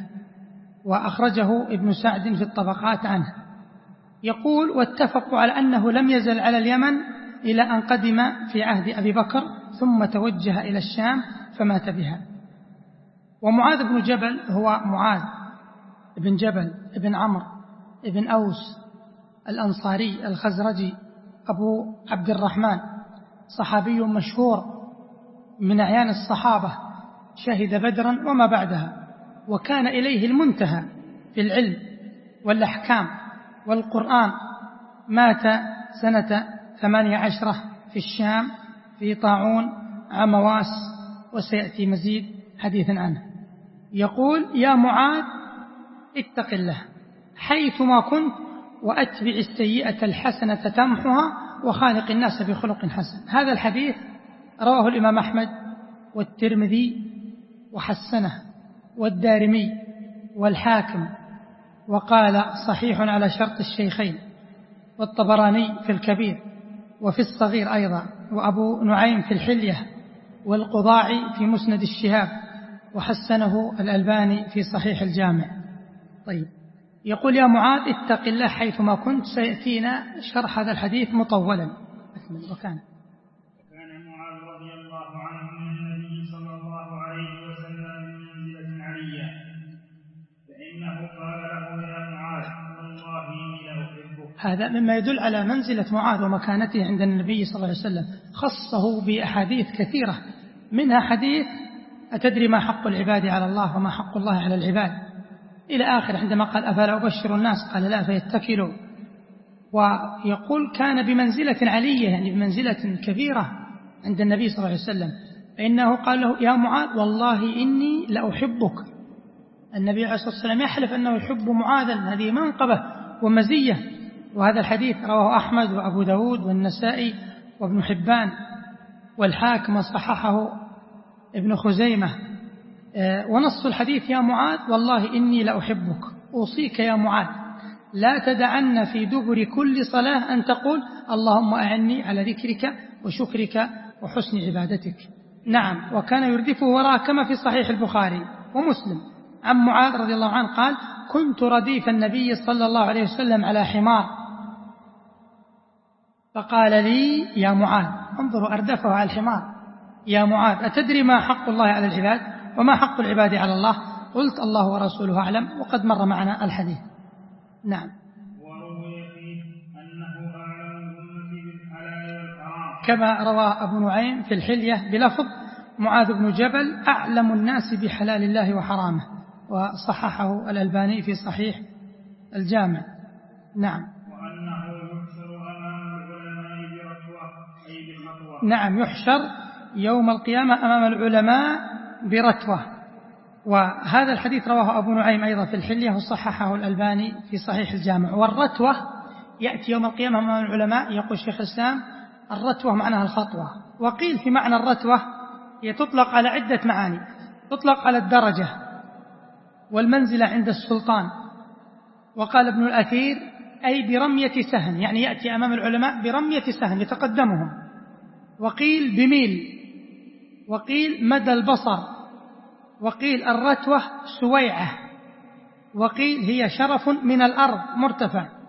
وأخرجه ابن سعد في الطبقات عنه. يقول: واتفقوا على أنه لم يزل على اليمن إلى أن قدم في عهد أبي بكر ثم توجه إلى الشام فمات بها. ومعاذ بن جبل هو معاذ بن جبل بن عمرو بن أوس الأنصاري الخزرجي أبو عبد الرحمن، صحابي مشهور من أعيان الصحابة، شهد بدرا وما بعدها، وكان إليه المنتهى في العلم والأحكام والقرآن. مات سنة 18 في الشام في طاعون عمواس، وسيأتي مزيد حديث عنه. يقول: يا معاذ اتق الله حيثما كنت وأتبع السيئة الحسنة تمحها وخالق الناس بخلق حسن. هذا الحديث رواه الإمام أحمد والترمذي وحسنه والدارمي والحاكم، وقال صحيح على شرط الشيخين، والطبراني في الكبير وفي الصغير أيضا، وأبو نعيم في الحلية، والقضاعي في مسند الشهاب، وحسنه الألباني في صحيح الجامع. طيب، يقول: يا معاذ اتق الله حيثما كنت. سيأتينا شرح هذا الحديث مطولا. وكان معاذ رضي الله عنه من النبي صلى الله عليه وسلم بمنزلة عليا، فإنه قال له: يا معاذ والله إني لأحبك. هذا مما يدل على منزلة معاذ ومكانته عند النبي صلى الله عليه وسلم. خصه بأحاديث كثيرة، منها حديث: أتدري ما حق العباد على الله وما حق الله على العباد، إلى آخر، عندما قال: أفلا أبشر الناس؟ قال: لا، فيتكلوا. ويقول: كان بمنزلة علية، يعني بمنزلة كبيرة عند النبي صلى الله عليه وسلم، فإنه قال له: يا معاذ والله إني لأحبك. النبي عليه الصلاة والسلام يحلف أنه يحب معاذا، هذه منقبة ومزية. وهذا الحديث رواه أحمد وأبو داود والنسائي وابن حبان والحاكم، وصححه ابن خزيمة. ونص الحديث: يا معاذ والله إني لأحبك، أوصيك يا معاذ لا تدعن في دبر كل صلاة أن تقول: اللهم أعني على ذكرك وشكرك وحسن عبادتك. نعم، وكان يردفه وراء كما في صحيح البخاري ومسلم عن معاذ رضي الله عنه قال: كنت رديف النبي صلى الله عليه وسلم على حمار، فقال لي: يا معاذ، انظروا أردفه على الحمار، يا معاذ أتدري ما حق الله على العباد وما حق العباد على الله؟ قلت: الله ورسوله أعلم. وقد مر معنا الحديث. نعم. وروي فيه أنه أعلم الأمة بالحلال والحرام، كما روى أبو نعيم في الحلية بلفظ: معاذ بن جبل أعلم الناس بحلال الله وحرامه، وصححه الألباني في صحيح الجامع. نعم. وأنه يحشر أمام العلماء برتوة أي بخطوة. نعم، يحشر يوم القيامة أمام العلماء برتوة. وهذا الحديث رواه أبو نعيم أيضا في الحلية، وصححه الألباني في صحيح الجامع. والرتوة يأتي يوم القيامة أمام العلماء. يقول شيخ الإسلام: الرتوة معناها الخطوة. وقيل في معنى الرتوة هي تطلق على عدة معاني، تطلق على الدرجة والمنزلة عند السلطان. وقال ابن الأثير: أي برمية سهم، يعني يأتي أمام العلماء برمية سهم يتقدمهم. وقيل بميل، وقيل مدى البصر، وقيل الرتوة سويعة، وقيل هي شرف من الأرض مرتفع،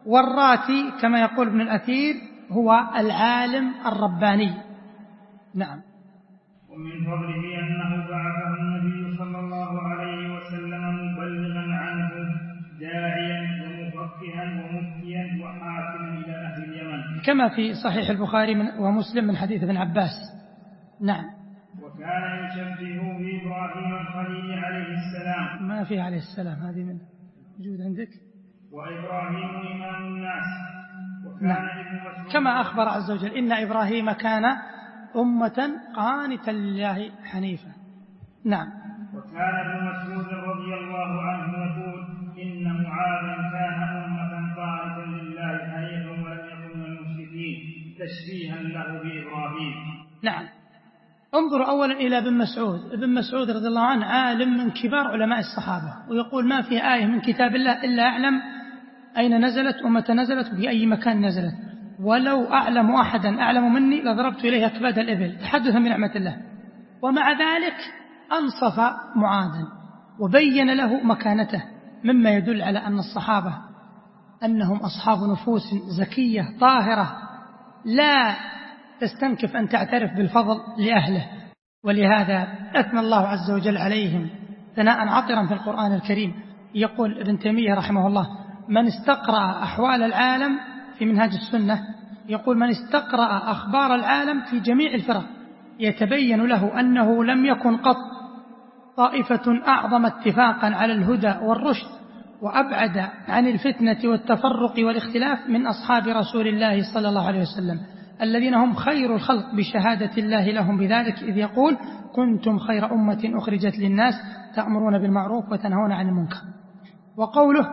والراتي كما يقول ابن الأثير هو العالم الرباني. نعم. ومن فضله أنه بعثه النبي صلى الله عليه وسلم مبلغا عنه داعيا ومفقها ومفتيا وحاكما إلى أهل اليمن، كما في صحيح البخاري ومسلم من حديث ابن عباس. نعم. وكان يشبه بإبراهيم الخليل عليه السلام. ما في عليه السلام، هذه من موجود عندك. وإبراهيم إمام الناس. وكان نعم. كما أخبر عز وجل إن إبراهيم كان أمة قانتا لله حنيفا. نعم. وكان ابن مسعود رضي الله عنه يقول إن معاذا كان أمة قانتا لله حنيفا ولم يكن من المشركين، تشبيها له بإبراهيم. نعم. انظروا أولا إلى ابن مسعود. ابن مسعود رضي الله عنه عالم من كبار علماء الصحابة، ويقول ما في آية من كتاب الله إلا أعلم أين نزلت ومتى نزلت وفي أي مكان نزلت، ولو أعلم أحدا أعلم مني لضربت إليه أكباد الإبل تحدثا بنعمة الله. ومع ذلك أنصف معاذا وبين له مكانته، مما يدل على أن الصحابة أنهم أصحاب نفوس زكية طاهرة لا تستنكف أن تعترف بالفضل لأهله، ولهذا أثنى الله عز وجل عليهم ثناء عطرا في القرآن الكريم. يقول ابن تيمية رحمه الله: من استقرأ أحوال العالم في منهاج السنة، يقول من استقرأ أخبار العالم في جميع الفرق يتبين له أنه لم يكن قط طائفة أعظم اتفاقا على الهدى والرشد وأبعد عن الفتنة والتفرق والاختلاف من أصحاب رسول الله صلى الله عليه وسلم، الذين هم خير الخلق بشهادة الله لهم بذلك، إذ يقول: كنتم خير أمة أخرجت للناس تأمرون بالمعروف وتنهون عن المنكر. وقوله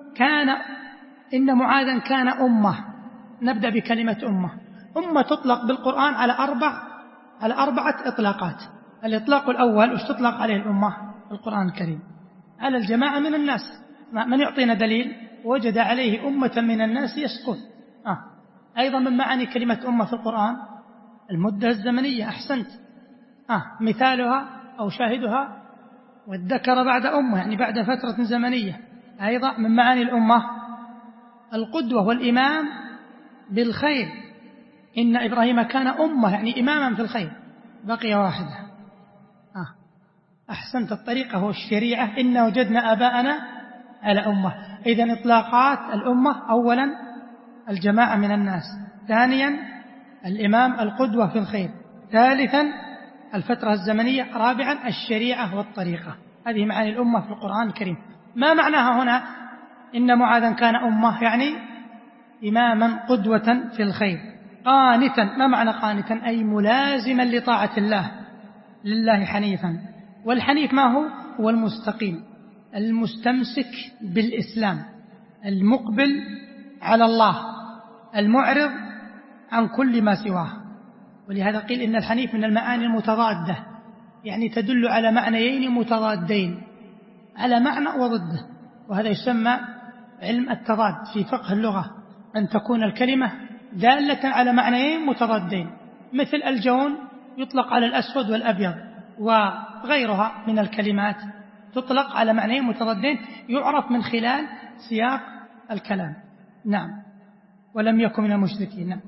إن معاذا كان أمة، نبدأ بكلمة أمة تطلق بالقرآن على أربعة إطلاقات. الإطلاق الأول وش تطلق عليه الأمة القرآن الكريم؟ على الجماعة من الناس. من يعطينا دليل وجد عليه أمة من الناس يسقون. أيضا من معاني كلمة أمة في القرآن المدة الزمنية. أحسنت. مثالها أو شاهدها والذكر بعد أمة، يعني بعد فترة زمنية. أيضا من معاني الأمة القدوة والإمام بالخير، إن إبراهيم كان أمة يعني إماما في الخير. بقي واحدة. أحسنت. الطريقة هو الشريعة، إن وجدنا آباءنا على أمة. إذن إطلاقات الأمة: أولا الجماعة من الناس، ثانيا الإمام القدوة في الخير، ثالثا الفترة الزمنية، رابعا الشريعة والطريقة. هذه معاني الأمة في القرآن الكريم. ما معناها هنا إن معاذا كان أمة؟ يعني إماما قدوة في الخير. قانتا، ما معنى قانتا؟ أي ملازما لطاعة الله لله حنيفا. والحنيف ما هو؟ هو المستقيم المستمسك بالإسلام المقبل على الله المعرض عن كل ما سواه. ولهذا قيل إن الحنيف من المعاني المتضادة، يعني تدل على معنيين متضادين، على معنى وضده. وهذا يسمى علم التضاد في فقه اللغة، أن تكون الكلمة دالة على معنيين متضادين، مثل الجون يطلق على الأسود والأبيض، وغيرها من الكلمات تطلق على معنيين متضادين يعرف من خلال سياق الكلام. نعم. ولم يكن من المشركين. نعم.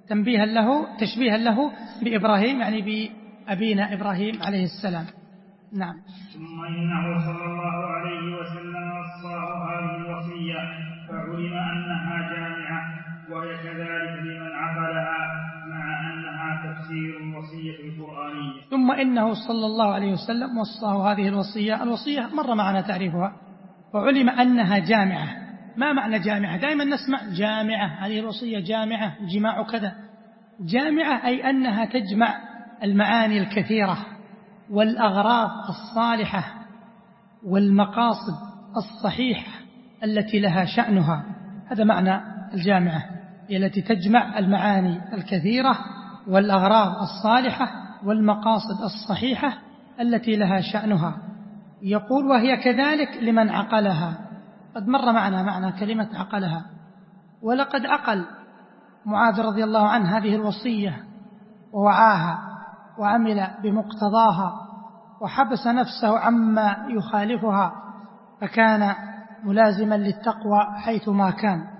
تشبيها له بإبراهيم، يعني بأبينا إبراهيم عليه السلام. نعم. ثم إنه صلى الله عليه وسلم وصاه هذه الوصية فعلم أنها جامعة، وهي كذلك لمن عقلها، مع أنها تفسير الوصية القرآنية. ثم إنه صلى الله عليه وسلم وصاه هذه الوصية مر معنا تعريفها، فعلم أنها جامعة. ما معنى جامعة؟ دائما نسمع جامعة، هذه الوصية جامعة، جماع كذا. جامعة أي أنها تجمع المعاني الكثيرة والأغراض الصالحة والمقاصد الصحيحة التي لها شأنها. هذا معنى الجامعة، هي التي تجمع المعاني الكثيرة والأغراض الصالحة والمقاصد الصحيحة التي لها شأنها. يقول: وهي كذلك لمن عقلها. قد مر معنا معنى كلمة عقلها، ولقد عقل معاذ رضي الله عنه هذه الوصية ووعاها وعمل بمقتضاها وحبس نفسه عما يخالفها، فكان ملازما للتقوى حيثما كان.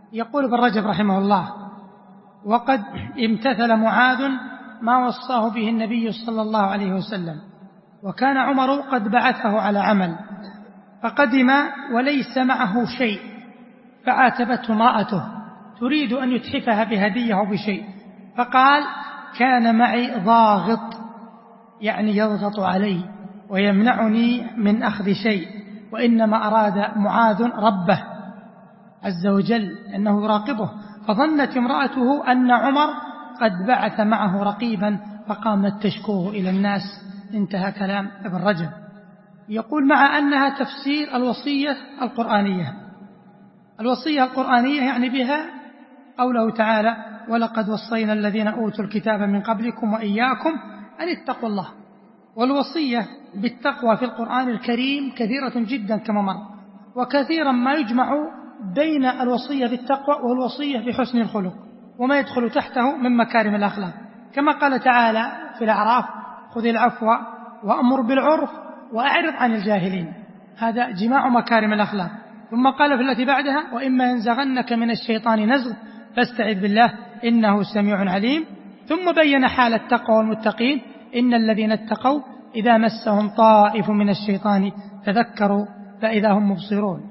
يقول ابن رجب رحمه الله: وقد امتثل معاذ ما وصاه به النبي صلى الله عليه وسلم، وكان عمر قد بعثه على عمل، فقدم وليس معه شيء، فعاتبته امرأته تريد أن يتحفها بهدية أو بشيء، فقال: كان معي ضاغط، يعني يضغط علي ويمنعني من أخذ شيء، وإنما أراد معاذ ربه عز وجل أنه يراقبه، فظنت امرأته أن عمر قد بعث معه رقيبا فقامت تشكوه إلى الناس. انتهى كلام ابن رجب. يقول: مع أنها تفسير الوصية القرآنية. الوصية القرآنية يعني بها قوله تعالى: ولقد وصينا الذين أوتوا الكتاب من قبلكم وإياكم أن اتقوا الله. والوصية بالتقوى في القرآن الكريم كثيرة جدا كما مر، وكثيرا ما يجمع بين الوصية بالتقوى والوصية بحسن الخلق وما يدخل تحته من مكارم الأخلاق، كما قال تعالى في الأعراف: خذ العفو وأمر بالعرف وأعرض عن الجاهلين. هذا جماع مكارم الأخلاق. ثم قال في التي بعدها: وإما ينزغنك من الشيطان نزغ فاستعذ بالله إنه سميع عليم. ثم بين حال التقوى والمتقين: إن الذين اتقوا إذا مسهم طائف من الشيطان تذكروا فإذا هم مبصرون.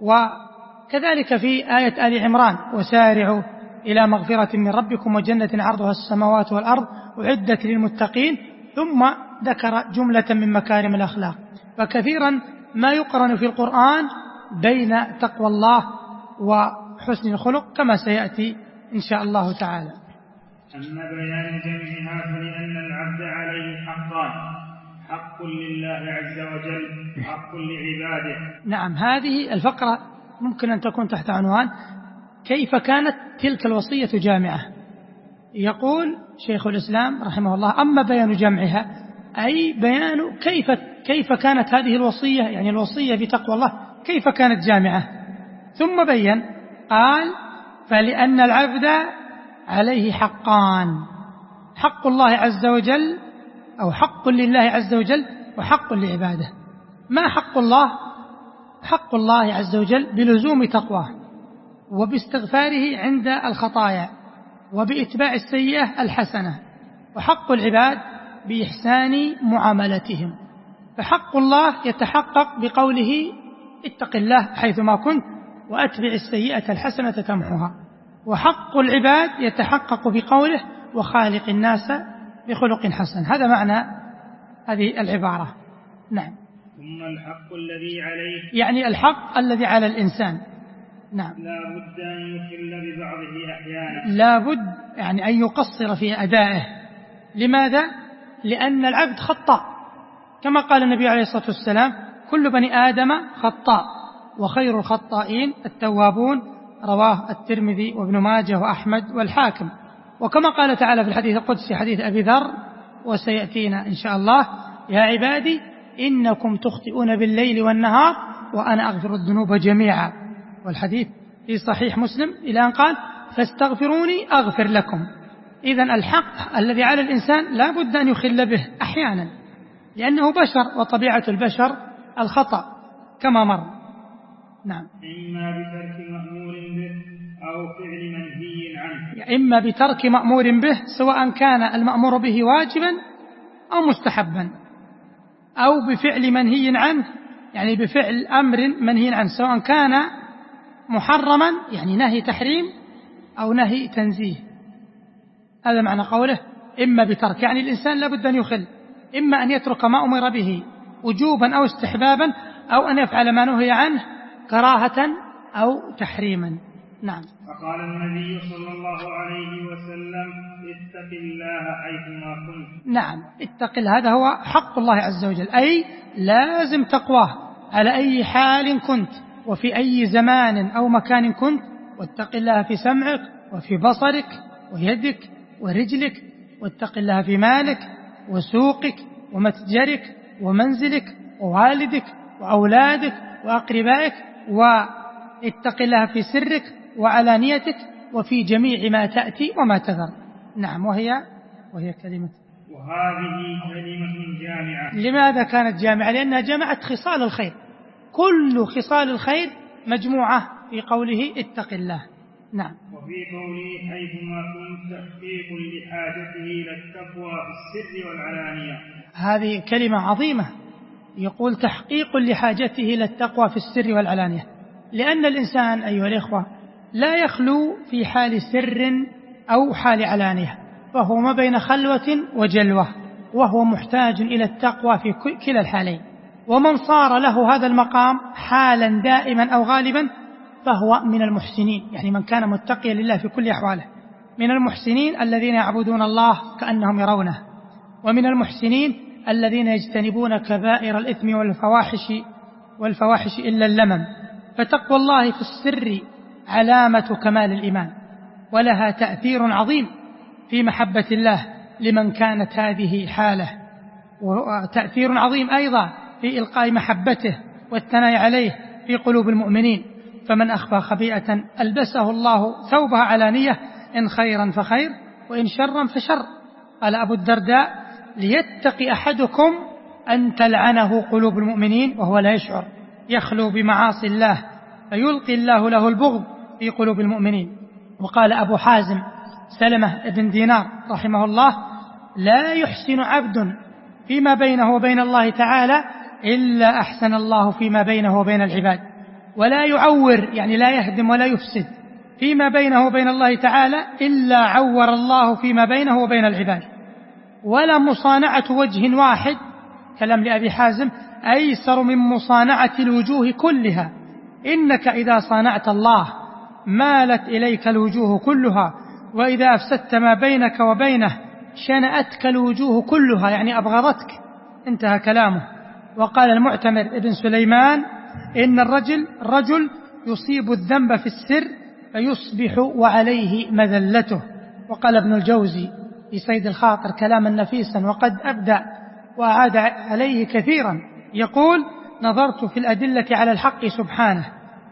وكذلك في آية آل عمران: وسارعوا إلى مغفرة من ربكم وجنة عرضها السماوات والأرض أعدت للمتقين. ثم ذكر جملة من مكارم الأخلاق. فكثيرا ما يقرن في القرآن بين تقوى الله وحسن الخلق كما سيأتي إن شاء الله تعالى. أما بيان جمعها فلأن العبد عليه حقان: حق لله عز وجل وحق لعباده. نعم، هذه الفقرة ممكن أن تكون تحت عنوان: كيف كانت تلك الوصية جامعة. يقول شيخ الإسلام رحمه الله: أما بيان جمعها أي بيان كيف كانت هذه الوصية، يعني الوصية بتقوى الله كيف كانت جامعة. ثم بين قال: فلأن العبد عليه حقان: حق الله عز وجل أو حق لله عز وجل وحق لعباده. ما حق الله؟ حق الله عز وجل بلزوم تقواه وباستغفاره عند الخطايا وبإتباع السيئة الحسنة، وحق العباد بإحسان معاملتهم. فحق الله يتحقق بقوله: اتق الله حيثما كنت وأتبع السيئة الحسنة تمحها. وحق العباد يتحقق بقوله: وخالق الناس بخلق حسن. هذا معنى هذه العبارة. نعم. ثم الحق الذي عليه، يعني الحق الذي على الإنسان. نعم. لا بد أن يخل ببعضه أحيانا، لا بد يعني أن يقصر في أدائه. لماذا؟ لأن العبد خطاء، كما قال النبي عليه الصلاة والسلام: كل بني آدم خطاء وخير الخطائين التوابون. رواه الترمذي وابن ماجه وأحمد والحاكم. وكما قال تعالى في الحديث القدسي حديث أبي ذر وسيأتينا إن شاء الله: يا عبادي إنكم تخطئون بالليل والنهار وأنا أغفر الذنوب جميعا. والحديث في صحيح مسلم إلى أن قال: فاستغفروني أغفر لكم. إذن الحق الذي على الإنسان لا بد أن يخل به أحيانا، لأنه بشر وطبيعة البشر الخطأ كما مر. نعم. إما بترك مأمور به أو فعل منهي عنه. إما بترك مأمور به، سواء كان المأمور به واجبا أو مستحبا، أو بفعل منهي عنه، يعني بفعل أمر منهي عنه، سواء كان محرما يعني نهي تحريم أو نهي تنزيه. هذا معنى قوله إما بترك، يعني الإنسان لابد أن يخل، إما أن يترك ما أمر به وجوبا أو استحبابا، أو أن يفعل ما نهي عنه كراهة أو تحريما. نعم. فقال النبي صلى الله عليه وسلم: اتق الله حيثما كنت. نعم، اتق الله، هذا هو حق الله عز وجل، أي لازم تقواه على أي حال كنت وفي أي زمان أو مكان كنت. واتق الله في سمعك وفي بصرك ويدك ورجلك، واتق الله في مالك وسوقك ومتجرك ومنزلك ووالدك وأولادك وأقربائك، واتق الله في سرك وعلانيتك وفي جميع ما تأتي وما تذر. نعم. وهي كلمة، وهذه كلمة جامعة. لماذا كانت جامعة؟ لأنها جمعت خصال الخير، كل خصال الخير مجموعة في قوله اتق الله. نعم. وفي قوله حيثما كنت تحقيق لحاجته إلى التقوى في السر والعلانية، هذه كلمة عظيمة، يقول تحقيق لحاجته إلى التقوى في السر والعلانية، لأن الإنسان أيها الإخوة لا يخلو في حال سر أو حال علانية، فهو ما بين خلوة وجلوة، وهو محتاج إلى التقوى في كلا الحالين. ومن صار له هذا المقام حالا دائما أو غالبا فهو من المحسنين، يعني من كان متقيا لله في كل أحواله. من المحسنين الذين يعبدون الله كأنهم يرونه، ومن المحسنين الذين يجتنبون كبائر الإثم والفواحش إلا اللمم. فتقوى الله في السر علامة كمال الإيمان، ولها تأثير عظيم في محبة الله لمن كانت هذه حاله، وتأثير عظيم أيضا في إلقاء محبته والثناء عليه في قلوب المؤمنين. فمن أخفى خبيئة ألبسه الله ثوبها علانية، إن خيرا فخير وإن شرا فشر. قال أبو الدرداء: ليتقي أحدكم أن تلعنه قلوب المؤمنين وهو لا يشعر، يخلو بمعاصي الله فيلقي الله له البغض في قلوب المؤمنين. وقال أبو حازم سلمة بن دينار رحمه الله: لا يحسن عبد فيما بينه وبين الله تعالى إلا أحسن الله فيما بينه وبين العباد، ولا يعور، يعني لا يهدم ولا يفسد، فيما بينه وبين الله تعالى إلا عور الله فيما بينه وبين العباد. ولا مصانعة وجه واحد، كلام لأبي حازم، أيسر من مصانعة الوجوه كلها. إنك إذا صانعت الله مالت إليك الوجوه كلها، وإذا أفسدت ما بينك وبينه شنأتك الوجوه كلها، يعني أبغضتك. انتهى كلامه. وقال المعتمر ابن سليمان: إن الرجل يصيب الذنب في السر فيصبح وعليه مذلته. وقال ابن الجوزي في صيد الخاطر كلاما نفيسا وقد أبدع وأعاد عليه كثيرا، يقول: نظرت في الأدلة على الحق سبحانه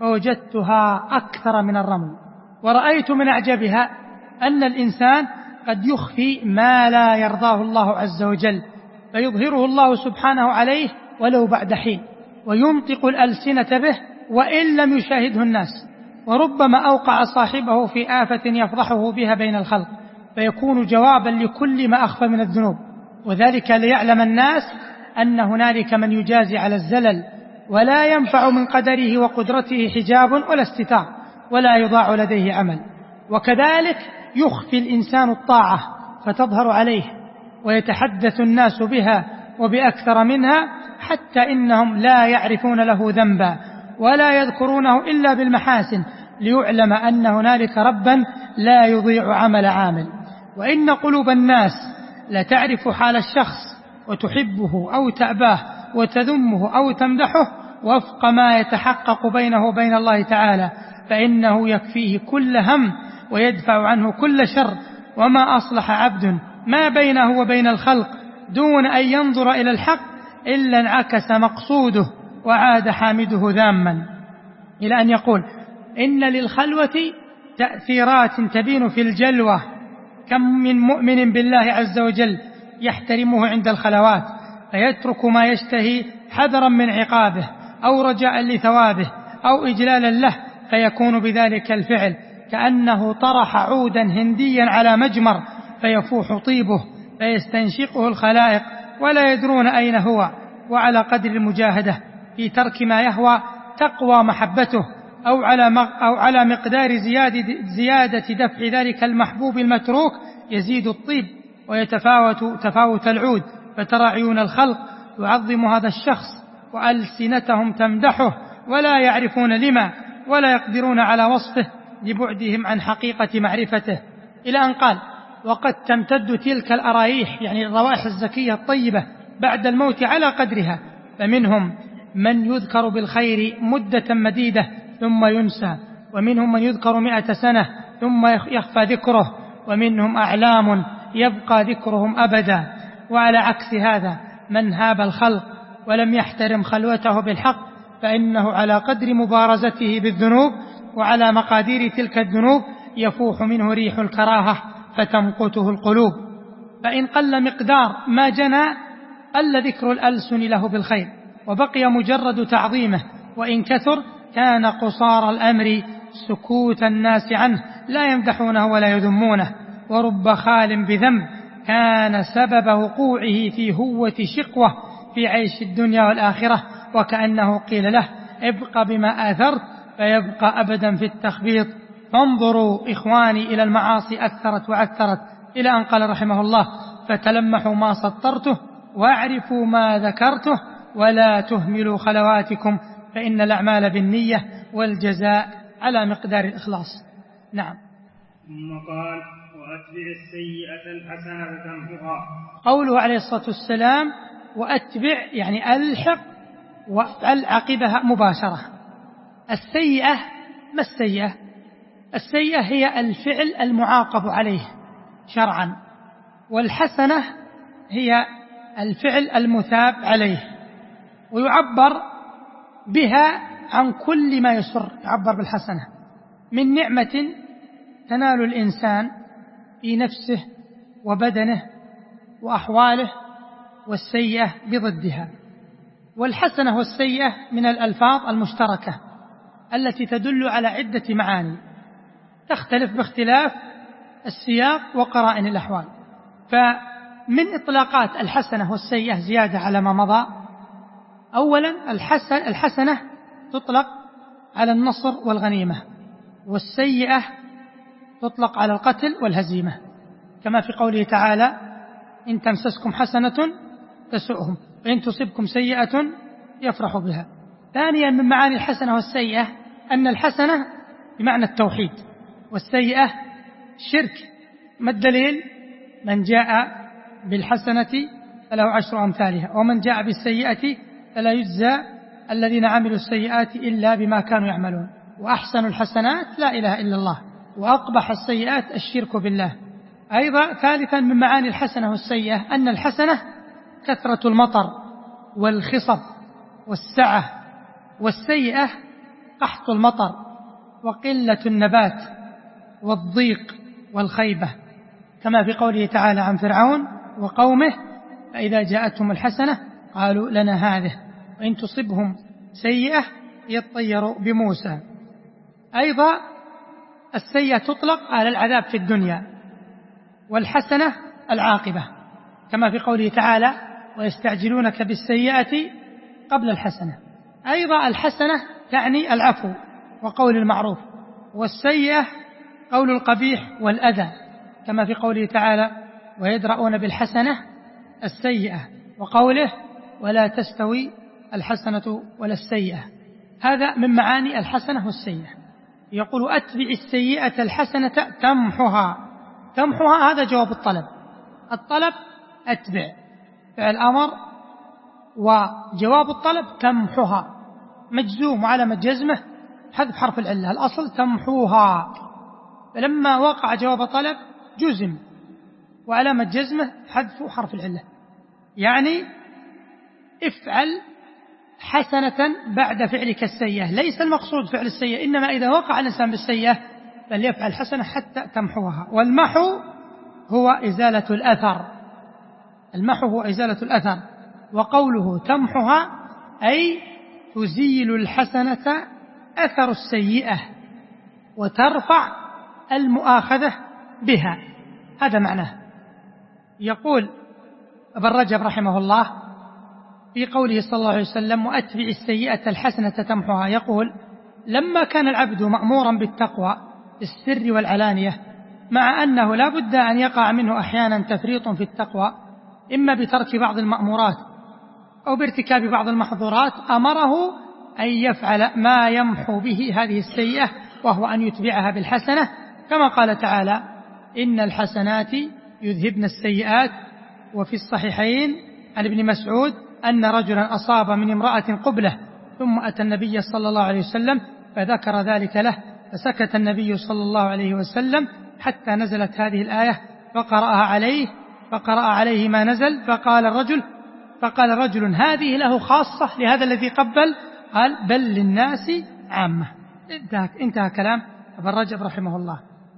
فوجدتها أكثر من الرمل، ورأيت من أعجبها أن الإنسان قد يخفي ما لا يرضاه الله عز وجل فيظهره الله سبحانه عليه ولو بعد حين، وينطق الألسنة به وإن لم يشاهده الناس، وربما أوقع صاحبه في آفة يفضحه بها بين الخلق، فيكون جوابا لكل ما أخفى من الذنوب. وذلك ليعلم الناس أن هنالك من يجازي على الزلل، ولا ينفع من قدره وقدرته حجاب ولا استتار، ولا يضاع لديه عمل. وكذلك يخفي الإنسان الطاعة فتظهر عليه، ويتحدث الناس بها وبأكثر منها، حتى إنهم لا يعرفون له ذنبا ولا يذكرونه إلا بالمحاسن، ليعلم أن هنالك ربا لا يضيع عمل عامل. وإن قلوب الناس لتعرف حال الشخص وتحبه أو تأباه وتذمه أو تمدحه وفق ما يتحقق بينه وبين الله تعالى، فإنه يكفيه كل هم ويدفع عنه كل شر. وما أصلح عبد ما بينه وبين الخلق دون أن ينظر إلى الحق إلا انعكس مقصوده وعاد حامده ذاما. إلى أن يقول: إن للخلوة تأثيرات تبين في الجلوة، كم من مؤمن بالله عز وجل يحترمه عند الخلوات فيترك ما يشتهي حذرا من عقابه أو رجاء لثوابه أو إجلالا له، فيكون بذلك الفعل كأنه طرح عودا هنديا على مجمر فيفوح طيبه فيستنشقه الخلائق ولا يدرون أين هو. وعلى قدر المجاهدة في ترك ما يهوى تقوى محبته، أو على مقدار زيادة دفع ذلك المحبوب المتروك يزيد الطيب ويتفاوت تفاوت العود، فترى عيون الخلق تعظم هذا الشخص وألسنتهم تمدحه ولا يعرفون لما ولا يقدرون على وصفه لبعدهم عن حقيقة معرفته. إلى أن قال: وقد تمتد تلك الأرايح، يعني الروائح الزكية الطيبة، بعد الموت على قدرها، فمنهم من يذكر بالخير مدة مديدة ثم ينسى، ومنهم من يذكر 100 سنة ثم يخفى ذكره، ومنهم أعلام يبقى ذكرهم أبدا. وعلى عكس هذا من هاب الخلق ولم يحترم خلوته بالحق فإنه على قدر مبارزته بالذنوب وعلى مقادير تلك الذنوب يفوح منه ريح الكراهة فتمقته القلوب. فإن قل مقدار ما جنى قل ذكر الألسن له بالخير وبقي مجرد تعظيمه، وإن كثر كان قصار الأمر سكوت الناس عنه لا يمدحونه ولا يذمونه. ورب خال بذنب كان سبب وقوعه في هوة شقوة في عيش الدنيا والآخرة، وكأنه قيل له ابق بما آثرت فيبقى أبدا في التخبيط. فانظروا إخواني إلى المعاصي أثرت وعثرت، إلى أن قال رحمه الله فتلمحوا ما سطرته واعرفوا ما ذكرته ولا تهملوا خلواتكم فإن الأعمال بالنية والجزاء على مقدار الإخلاص. نعم. ثم قال وأتبع السيئة الحسنة تمحها. قوله عليه الصلاة والسلام وأتبع يعني ألحق وافعل عقبها مباشرة. السيئة ما السيئة؟ السيئة هي الفعل المعاقب عليه شرعا، والحسنة هي الفعل المثاب عليه، ويعبر بها عن كل ما يسر. يعبر بالحسنة من نعمة تنال الإنسان في نفسه وبدنه وأحواله، والسيئة بضدها. والحسنة والسيئة من الألفاظ المشتركة التي تدل على عدة معاني تختلف باختلاف السياق وقرائن الأحوال. فمن إطلاقات الحسنة والسيئة زيادة على ما مضى. أولا الحسنة تطلق على النصر والغنيمة، والسيئة تطلق على القتل والهزيمة، كما في قوله تعالى إن تمسسكم حسنة تسؤهم وإن تصبكم سيئة يفرحوا بها. ثانيا من معاني الحسنة والسيئة أن الحسنة بمعنى التوحيد، والسيئة شرك. ما الدليل؟ من جاء بالحسنة فله 10 أمثالها ومن جاء بالسيئة فلا يجزى الذين عملوا السيئات إلا بما كانوا يعملون. وأحسن الحسنات لا إله إلا الله، وأقبح السيئات الشرك بالله. أيضا ثالثا من معاني الحسنة والسيئة أن الحسنة كثرة المطر والخصب والسعة، والسيئة قحط المطر وقلة النبات والضيق والخيبة، كما في قوله تعالى عن فرعون وقومه فإذا جاءتهم الحسنة قالوا لنا هذه وإن تصبهم سيئة يطيروا بموسى. أيضا السيئة تطلق على العذاب في الدنيا، والحسنة العاقبة، كما في قوله تعالى ويستعجلونك بالسيئة قبل الحسنة. أيضا الحسنة تعني العفو وقول المعروف، والسيئة قول القبيح والأذى، كما في قوله تعالى ويدرؤون بالحسنة السيئة، وقوله ولا تستوي الحسنة ولا السيئة. هذا من معاني الحسنة والسيئة. يقول أتبع السيئة الحسنة تمحها. تمحها هذا جواب الطلب. الطلب أتبع فعل أمر، وجواب الطلب تمحها مجزوم وعلامة جزمه حذف حرف العلة، الأصل تمحوها، فلما وقع جواب طلب جزم وعلامة جزمه حذف حرف العلة. يعني افعل حسنة بعد فعلك السيئة. ليس المقصود فعل السيئة، إنما إذا وقع الإنسان بالسيئة فليفعل حسنة حتى تمحوها. والمحو هو إزالة الأثر. المحو هو إزالة الأثر. وقوله تمحها أي تزيل الحسنة أثر السيئة وترفع المؤاخذة بها، هذا معناه. يقول ابن رجب رحمه الله في قوله صلى الله عليه وسلم وأتبع السيئة الحسنة تمحها، يقول لما كان العبد مأمورا بالتقوى في السر والعلانية، مع أنه لا بد أن يقع منه أحيانا تفريط في التقوى إما بترك بعض المأمورات أو بارتكاب بعض المحظورات، أمره أن يفعل ما يمحو به هذه السيئة، وهو أن يتبعها بالحسنة، كما قال تعالى إن الحسنات يذهبن السيئات. وفي الصحيحين عن ابن مسعود أن رجلا أصاب من امرأة قبلة ثم أتى النبي صلى الله عليه وسلم فذكر ذلك له، فسكت النبي صلى الله عليه وسلم حتى نزلت هذه الآية فقرأ عليه ما نزل، فقال رجل هذه له خاصة لهذا الذي قبل، قال بل للناس عامة. انتهى كلام ابن رجب رحمه الله.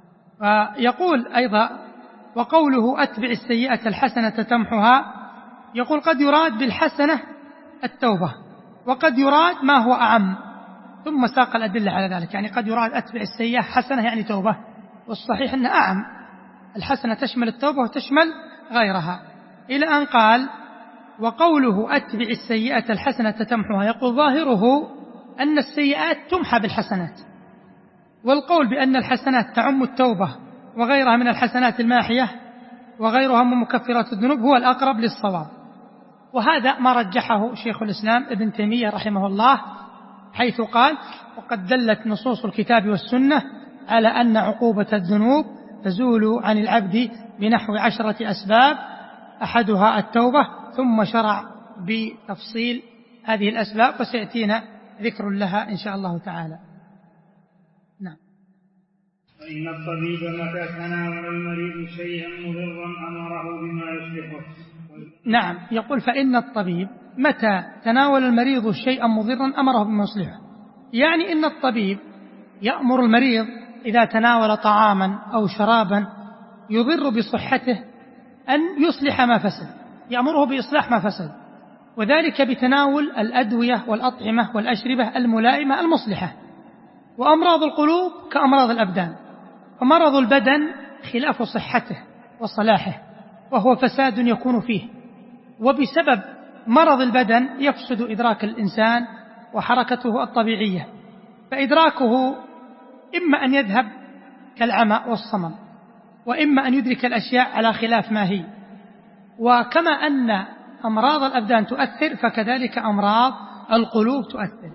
ويقول أيضا وقوله أتبع السيئة الحسنة تمحها، يقول قد يراد بالحسنة التوبة، وقد يراد ما هو أعم، ثم ساق الأدلة على ذلك. يعني قد يراد أتبع السيئة حسنة يعني توبة، والصحيح أنه أعم، الحسنة تشمل التوبة وتشمل غيرها، إلى أن قال: وقوله أتبع السيئة الحسنة تمحوها، يقول ظاهره أن السيئات تمحى بالحسنات، والقول بأن الحسنات تعم التوبة وغيرها من الحسنات الماحية وغيرها من مكفرات الذنوب هو الأقرب للصواب. وهذا ما رجحه شيخ الإسلام ابن تيمية رحمه الله، حيث قال: وقد دلت نصوص الكتاب والسنة على أن عقوبة الذنوب تزول عن العبد بنحو 10 أسباب، أحدها التوبة، ثم شرع بتفصيل هذه الأسباب وسيأتينا ذكر لها إن شاء الله تعالى. نعم. فإن الطبيب متى تناول المريض شيئا مضرا أمره بما يصلحه. نعم، يقول: فإن الطبيب متى تناول المريض شيئا مضرا أمره بما يصلحه، يعني إن الطبيب يأمر المريض إذا تناول طعاما أو شرابا يضر بصحته أن يصلح ما فسد، يأمره بإصلاح ما فسد، وذلك بتناول الأدوية والأطعمة والأشربة الملائمة المصلحة. وأمراض القلوب كأمراض الأبدان، فمرض البدن خلاف صحته وصلاحه، وهو فساد يكون فيه، وبسبب مرض البدن يفسد إدراك الإنسان وحركته الطبيعية، فإدراكه إما أن يذهب كالعمى والصمم، وإما أن يدرك الأشياء على خلاف ما هي. وكما أن أمراض الأبدان تؤثر، فكذلك أمراض القلوب تؤثر.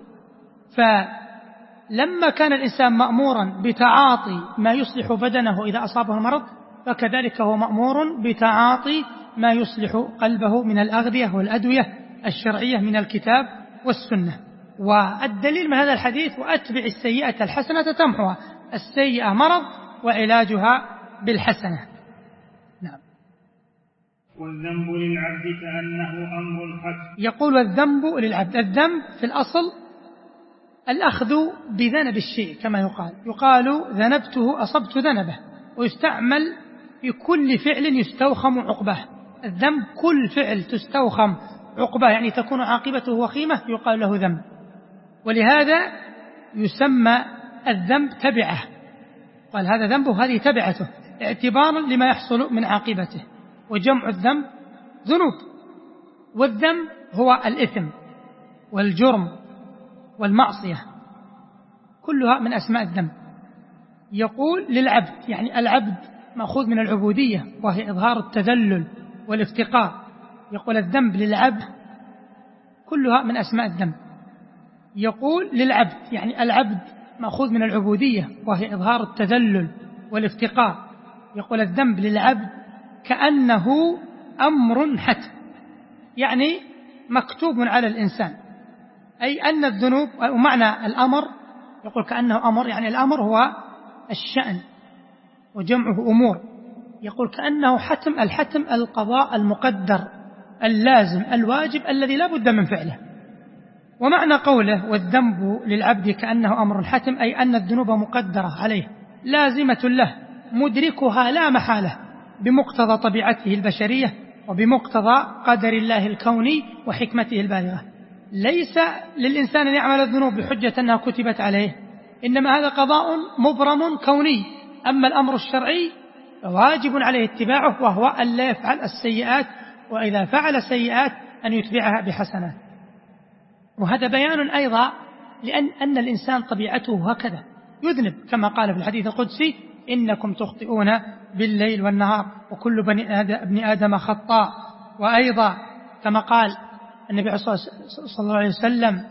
فلما كان الإنسان مأمورا بتعاطي ما يصلح بدنه إذا أصابه المرض، فكذلك هو مأمور بتعاطي ما يصلح قلبه من الأغذية والأدوية الشرعية من الكتاب والسنة. والدليل من هذا الحديث: وأتبع السيئة الحسنة تمحوها، السيئة مرض وعلاجها بالحسنة. نعم. والذنب للعبد كأنه أمر حتم. يقول: والذنب للعبد، الذنب في الأصل الأخذ بذنب الشيء، كما يقال ذنبته أصبت ذنبه، ويستعمل في كل فعل يستوخم عقبه. الذنب كل فعل تستوخم عقبه، يعني تكون عاقبته وخيمة، يقال له ذنب. ولهذا يسمى الذنب تبعه، قال هذا ذنبه، هذه تبعته، اعتبارا لما يحصل من عاقبته. وجمع الذنب ذنوب، والذنب هو الإثم والجرم والمعصية، كلها من أسماء الذنب. يقول للعبد، يعني العبد مأخوذ من العبودية، وهي إظهار التذلل والافتقار. يقول الذنب للعبد كلها من أسماء الذنب. يقول للعبد، يعني العبد مأخوذ من العبودية، وهي إظهار التذلل والافتقار. يقول الذنب للعبد كأنه أمر حتم، يعني مكتوب على الإنسان، أي أن الذنوب، ومعنى الأمر يقول كأنه أمر، يعني الأمر هو الشأن وجمعه أمور. يقول كأنه حتم، الحتم القضاء المقدر اللازم الواجب الذي لا بد من فعله. ومعنى قوله والذنب للعبد كأنه أمر حتم، أي أن الذنوب مقدرة عليه لازمة له، مدركها لا محالة بمقتضى طبيعته البشرية وبمقتضى قدر الله الكوني وحكمته البالغة. ليس للإنسان أن يعمل الذنوب بحجة أنها كتبت عليه، إنما هذا قضاء مبرم كوني. أما الأمر الشرعي فواجب عليه اتباعه، وهو أن لا يفعل السيئات، وإذا فعل سيئات أن يتبعها بحسنات. وهذا بيان أيضا لأن الإنسان طبيعته هكذا يذنب، كما قال في الحديث القدسي: إنكم تخطئون بالليل والنهار وكل ابن آدم خطاء. وأيضا كما قال النبي صلى الله عليه وسلم: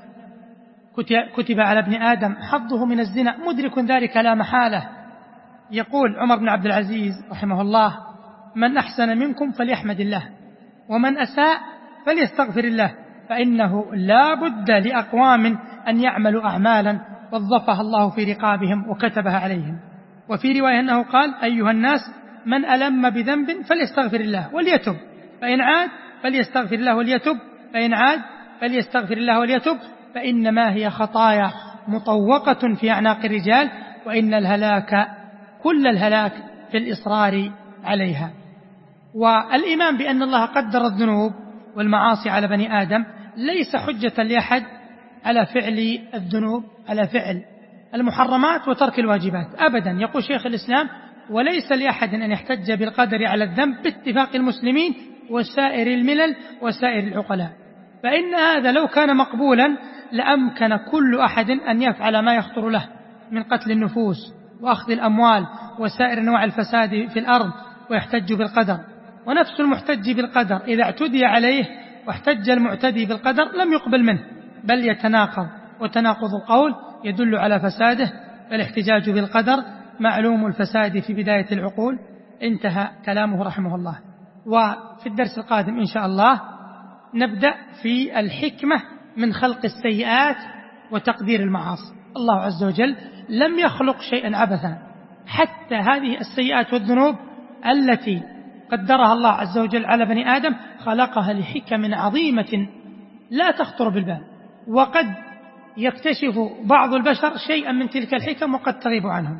كتب على ابن آدم حظه من الزنا، مدرك ذلك لا محالة. يقول عمر بن عبد العزيز رحمه الله: من أحسن منكم فليحمد الله، ومن أساء فليستغفر الله، فإنه لا بد لأقوام أن يعملوا أعمالا وظفها الله في رقابهم وكتبها عليهم. وفي رواية أنه قال: أيها الناس، من ألم بذنب فليستغفر الله وليتب، فإن عاد فليستغفر الله وليتب، فإن عاد فليستغفر الله وليتب، فإنما هي خطايا مطوقة في أعناق الرجال، وإن الهلاك كل الهلاك في الإصرار عليها. والإيمان بأن الله قدر الذنوب والمعاصي على بني آدم ليس حجة لأحد على فعل الذنوب، على فعل المحرمات وترك الواجبات أبدا. يقول شيخ الإسلام: وليس لأحد أن يحتج بالقدر على الذنب باتفاق المسلمين وسائر الملل وسائر العقلاء، فإن هذا لو كان مقبولا لأمكن كل أحد أن يفعل ما يخطر له من قتل النفوس وأخذ الأموال وسائر أنواع الفساد في الأرض ويحتج بالقدر. ونفس المحتج بالقدر إذا اعتدي عليه واحتج المعتدي بالقدر لم يقبل منه، بل يتناقض، وتناقض القول يدل على فساده. فالاحتجاج بالقدر معلوم الفساد في بداية العقول. انتهى كلامه رحمه الله. وفي الدرس القادم إن شاء الله نبدأ في الحكمة من خلق السيئات وتقدير المعاصي. الله عز وجل لم يخلق شيئا عبثا، حتى هذه السيئات والذنوب التي قدرها الله عز وجل على بني آدم خلقها لحكم عظيمة لا تخطر بالبال، وقد يكتشف بعض البشر شيئا من تلك الحكم وقد تغيب عنهم.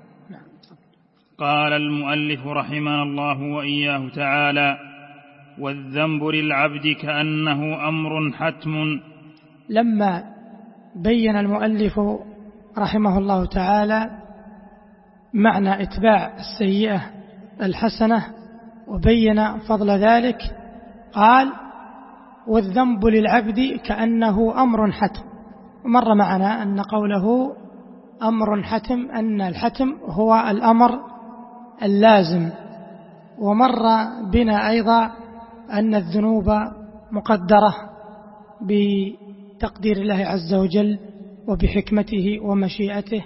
قال المؤلف رحمه الله وإياه تعالى: والذنب للعبد كأنه أمر حتم. لما بين المؤلف رحمه الله تعالى معنى إتباع السيئة الحسنة وبين فضل ذلك قال: والذنب للعبد كأنه أمر حتم. ومر معنا أن قوله أمر حتم أن الحتم هو الأمر اللازم، ومر بنا أيضا أن الذنوب مقدرة بتقدير الله عز وجل وبحكمته ومشيئته.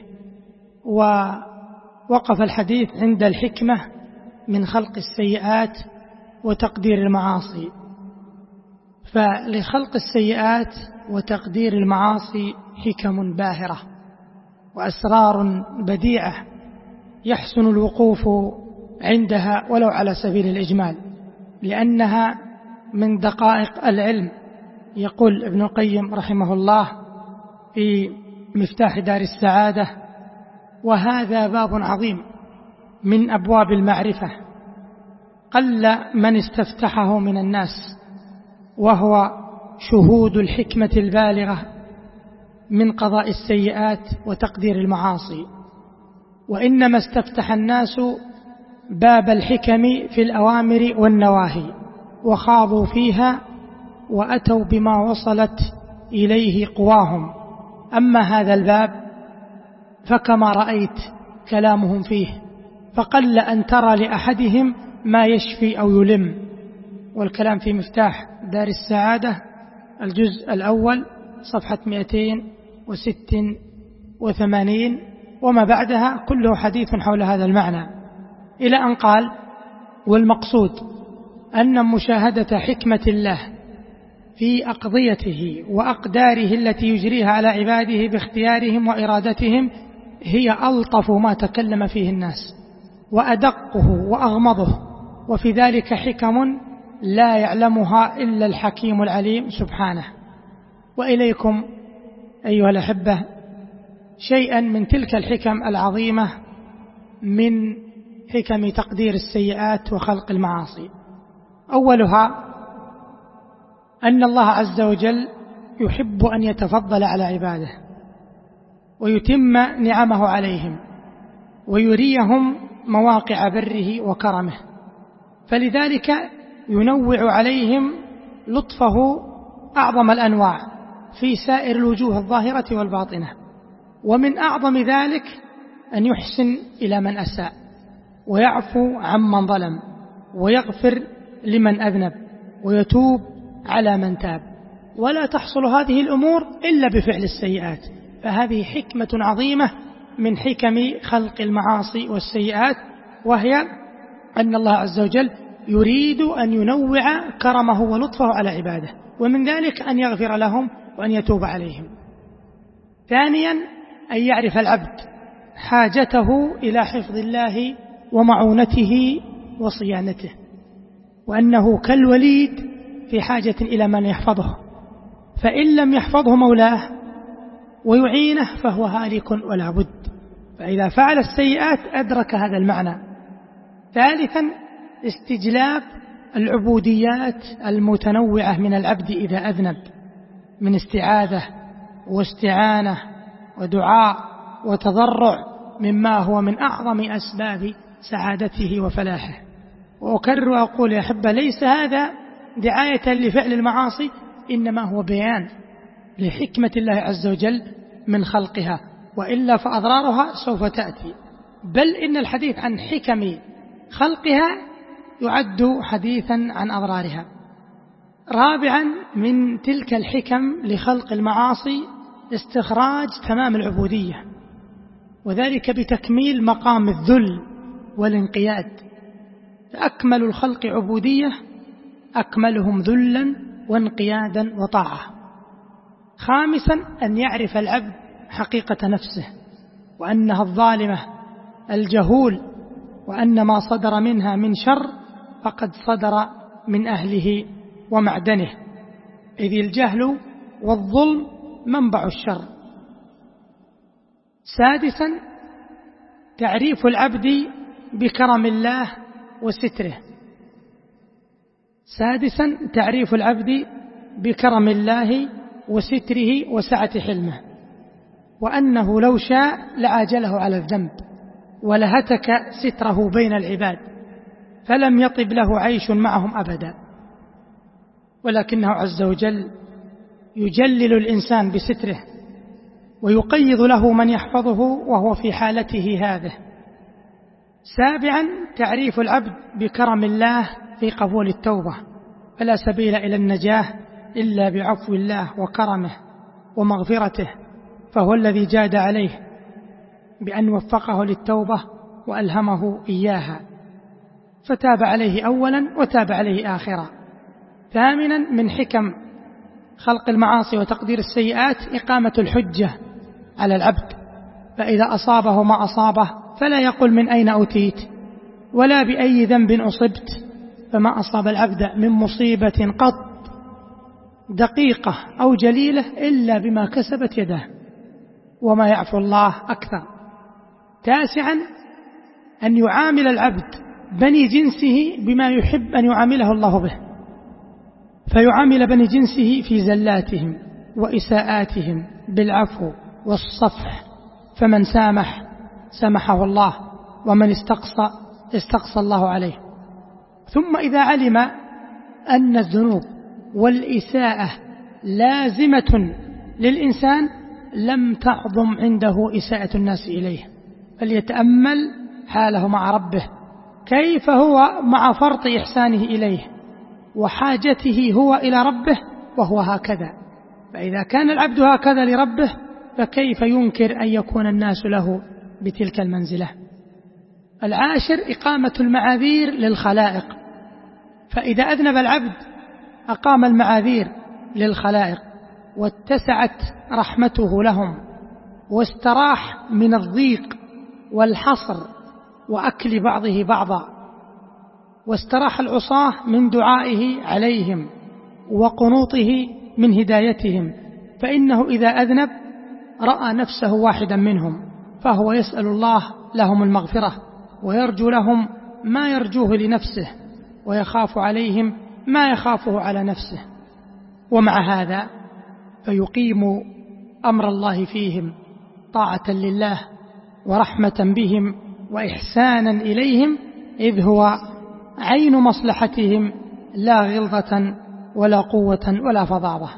ووقف الحديث عند الحكمة من خلق السيئات وتقدير المعاصي. فلخلق السيئات وتقدير المعاصي حكم باهرة وأسرار بديعة يحسن الوقوف عندها ولو على سبيل الإجمال، لأنها من دقائق العلم. يقول ابن القيم رحمه الله في مفتاح دار السعادة: وهذا باب عظيم من أبواب المعرفة قل من استفتحه من الناس، وهو شهود الحكمة البالغة من قضاء السيئات وتقدير المعاصي. وإنما استفتح الناس باب الحكم في الأوامر والنواهي وخاضوا فيها وأتوا بما وصلت إليه قواهم. أما هذا الباب فكما رأيت كلامهم فيه، فقل أن ترى لأحدهم ما يشفي أو يلم. والكلام في مفتاح دار السعادة الجزء الأول صفحة 286 وما بعدها كله حديث حول هذا المعنى، إلى أن قال: والمقصود أن مشاهدة حكمة الله في أقضيته وأقداره التي يجريها على عباده باختيارهم وإرادتهم هي ألطف ما تكلم فيه الناس وأدقه وأغمضه، وفي ذلك حكم لا يعلمها إلا الحكيم العليم سبحانه. وإليكم أيها الأحبة شيئا من تلك الحكم العظيمة من حكم تقدير السيئات وخلق المعاصي. أولها أن الله عز وجل يحب أن يتفضل على عباده ويتم نعمه عليهم ويريهم مواقع بره وكرمه، فلذلك ينوع عليهم لطفه أعظم الأنواع في سائر الوجوه الظاهرة والباطنة. ومن أعظم ذلك أن يحسن إلى من أساء ويعفو عمن ظلم ويغفر لمن أذنب ويتوب على من تاب. ولا تحصل هذه الأمور إلا بفعل السيئات، فهذه حكمة عظيمة من حكم خلق المعاصي والسيئات، وهي أن الله عز وجل يريد أن ينوع كرمه ولطفه على عباده، ومن ذلك أن يغفر لهم وأن يتوب عليهم. ثانيا أن يعرف العبد حاجته إلى حفظ الله ومعونته وصيانته، وأنه كالوليد في حاجة إلى من يحفظه، فإن لم يحفظه مولاه ويعينه فهو هالك ولا بد. فإذا فعل السيئات أدرك هذا المعنى. ثالثا استجلاب العبوديات المتنوعة من العبد إذا أذنب من استعاذة واستعانة ودعاء وتضرع، مما هو من أعظم أسباب سعادته وفلاحه. وأكرر وأقول يا أحبة، ليس هذا دعاية لفعل المعاصي، إنما هو بيان لحكمة الله عز وجل من خلقها، وإلا فأضرارها سوف تأتي. بل إن الحديث عن حكم خلقها يعد حديثا عن أضرارها. رابعا من تلك الحكم لخلق المعاصي استخراج تمام العبودية، وذلك بتكميل مقام الذل والانقياد. أكمل الخلق عبودية أكملهم ذلا وانقيادا وطاعة. خامسا أن يعرف العبد حقيقة نفسه، وأنها الظالمة الجهول، وأن ما صدر منها من شر فقد صدر من أهله ومعدنه، إذ الجهل والظلم منبع الشر. سادسا تعريف العبد بكرم الله وستره. سادسا تعريف العبد بكرم الله وستره وسعة حلمه، وأنه لو شاء لعاجله على الذنب ولهتك ستره بين العباد فلم يطب له عيش معهم أبدا، ولكنه عز وجل يجلل الإنسان بستره ويقيض له من يحفظه وهو في حالته هذه. سابعا تعريف العبد بكرم الله في قبول التوبة، فلا سبيل إلى النجاة إلا بعفو الله وكرمه ومغفرته، فهو الذي جاد عليه بأن وفقه للتوبة وألهمه إياها، فتاب عليه أولا وتاب عليه آخرا. ثامنا من حكم خلق المعاصي وتقدير السيئات إقامة الحجة على العبد، فإذا أصابه ما أصابه فلا يقول من أين أوتيت ولا بأي ذنب أصبت، فما أصاب العبد من مصيبة قط دقيقة أو جليلة إلا بما كسبت يده، وما يعفو الله أكثر. تاسعا أن يعامل العبد بني جنسه بما يحب أن يعامله الله به، فيعامل بني جنسه في زلاتهم وإساءاتهم بالعفو والصفح، فمن سامح سمحه الله، ومن استقصى الله عليه. ثم إذا علم أن الذنوب والإساءة لازمة للإنسان لم تعظم عنده إساءة الناس إليه، فليتأمل حاله مع ربه، كيف هو مع فرط إحسانه إليه وحاجته هو إلى ربه وهو هكذا. فإذا كان العبد هكذا لربه فكيف ينكر أن يكون الناس له بتلك المنزلة. العاشر إقامة المعاذير للخلائق، فإذا أذنب العبد أقام المعاذير للخلائق واتسعت رحمته لهم، واستراح من الضيق والحصر وأكل بعضه بعضا، واستراح العصاة من دعائه عليهم وقنوطه من هدايتهم، فإنه إذا أذنب رأى نفسه واحدا منهم، فهو يسأل الله لهم المغفرة ويرجو لهم ما يرجوه لنفسه، ويخاف عليهم ما يخافه على نفسه. ومع هذا فيقيم أمر الله فيهم طاعة لله ورحمة بهم وإحسانا إليهم، إذ هو عين مصلحتهم لا غلظة ولا قوة ولا فظاظة.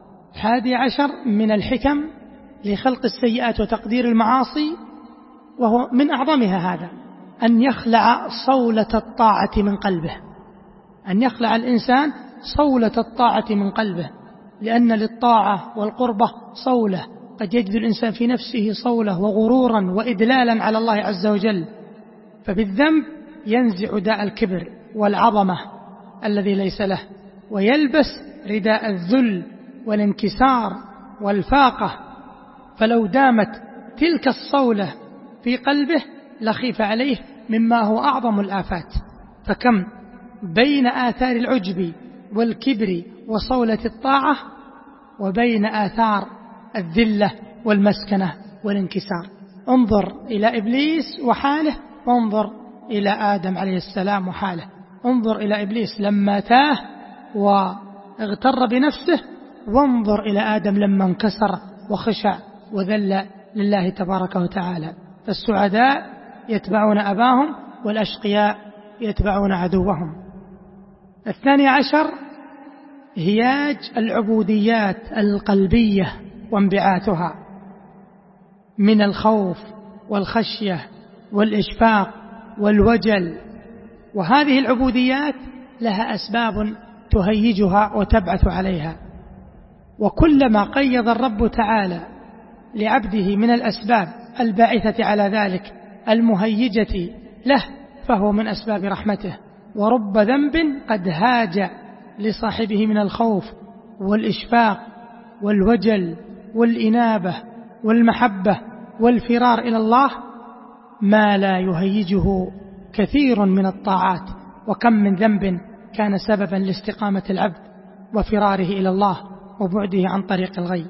11 من الحكم لخلق السيئات وتقدير المعاصي، وهو من أعظمها هذا، أن يخلع صولة الطاعة من قلبه، أن يخلع الإنسان صولة الطاعة من قلبه، لأن للطاعة والقربة صولة، قد يجد الإنسان في نفسه صولة وغرورا وإدلالا على الله عز وجل، فبالذنب ينزع داء الكبر والعظمة الذي ليس له، ويلبس رداء الذل والانكسار والفاقة. فلو دامت تلك الصولة في قلبه لخيف عليه مما هو أعظم الآفات. فكم بين آثار العجب والكبر وصولة الطاعة وبين آثار الذلة والمسكنة والانكسار. انظر إلى إبليس وحاله، وانظر إلى آدم عليه السلام وحاله. انظر إلى إبليس لما تاه واغتر بنفسه، وانظر إلى آدم لما انكسر وخشع وذل لله تبارك وتعالى. فالسعداء يتبعون أباهم والأشقياء يتبعون عدوهم. 12 هياج العبوديات القلبية وانبعاثها من الخوف والخشية والإشفاق والوجل، وهذه العبوديات لها أسباب تهيجها وتبعث عليها، وكلما قيض الرب تعالى لعبده من الأسباب الباعثة على ذلك المهيجة له فهو من أسباب رحمته. ورب ذنب قد هاج لصاحبه من الخوف والإشفاق والوجل والإنابة والمحبة والفرار إلى الله ما لا يهيجه كثير من الطاعات. وكم من ذنب كان سببا لاستقامة العبد وفراره إلى الله وبعده عن طريق الغي.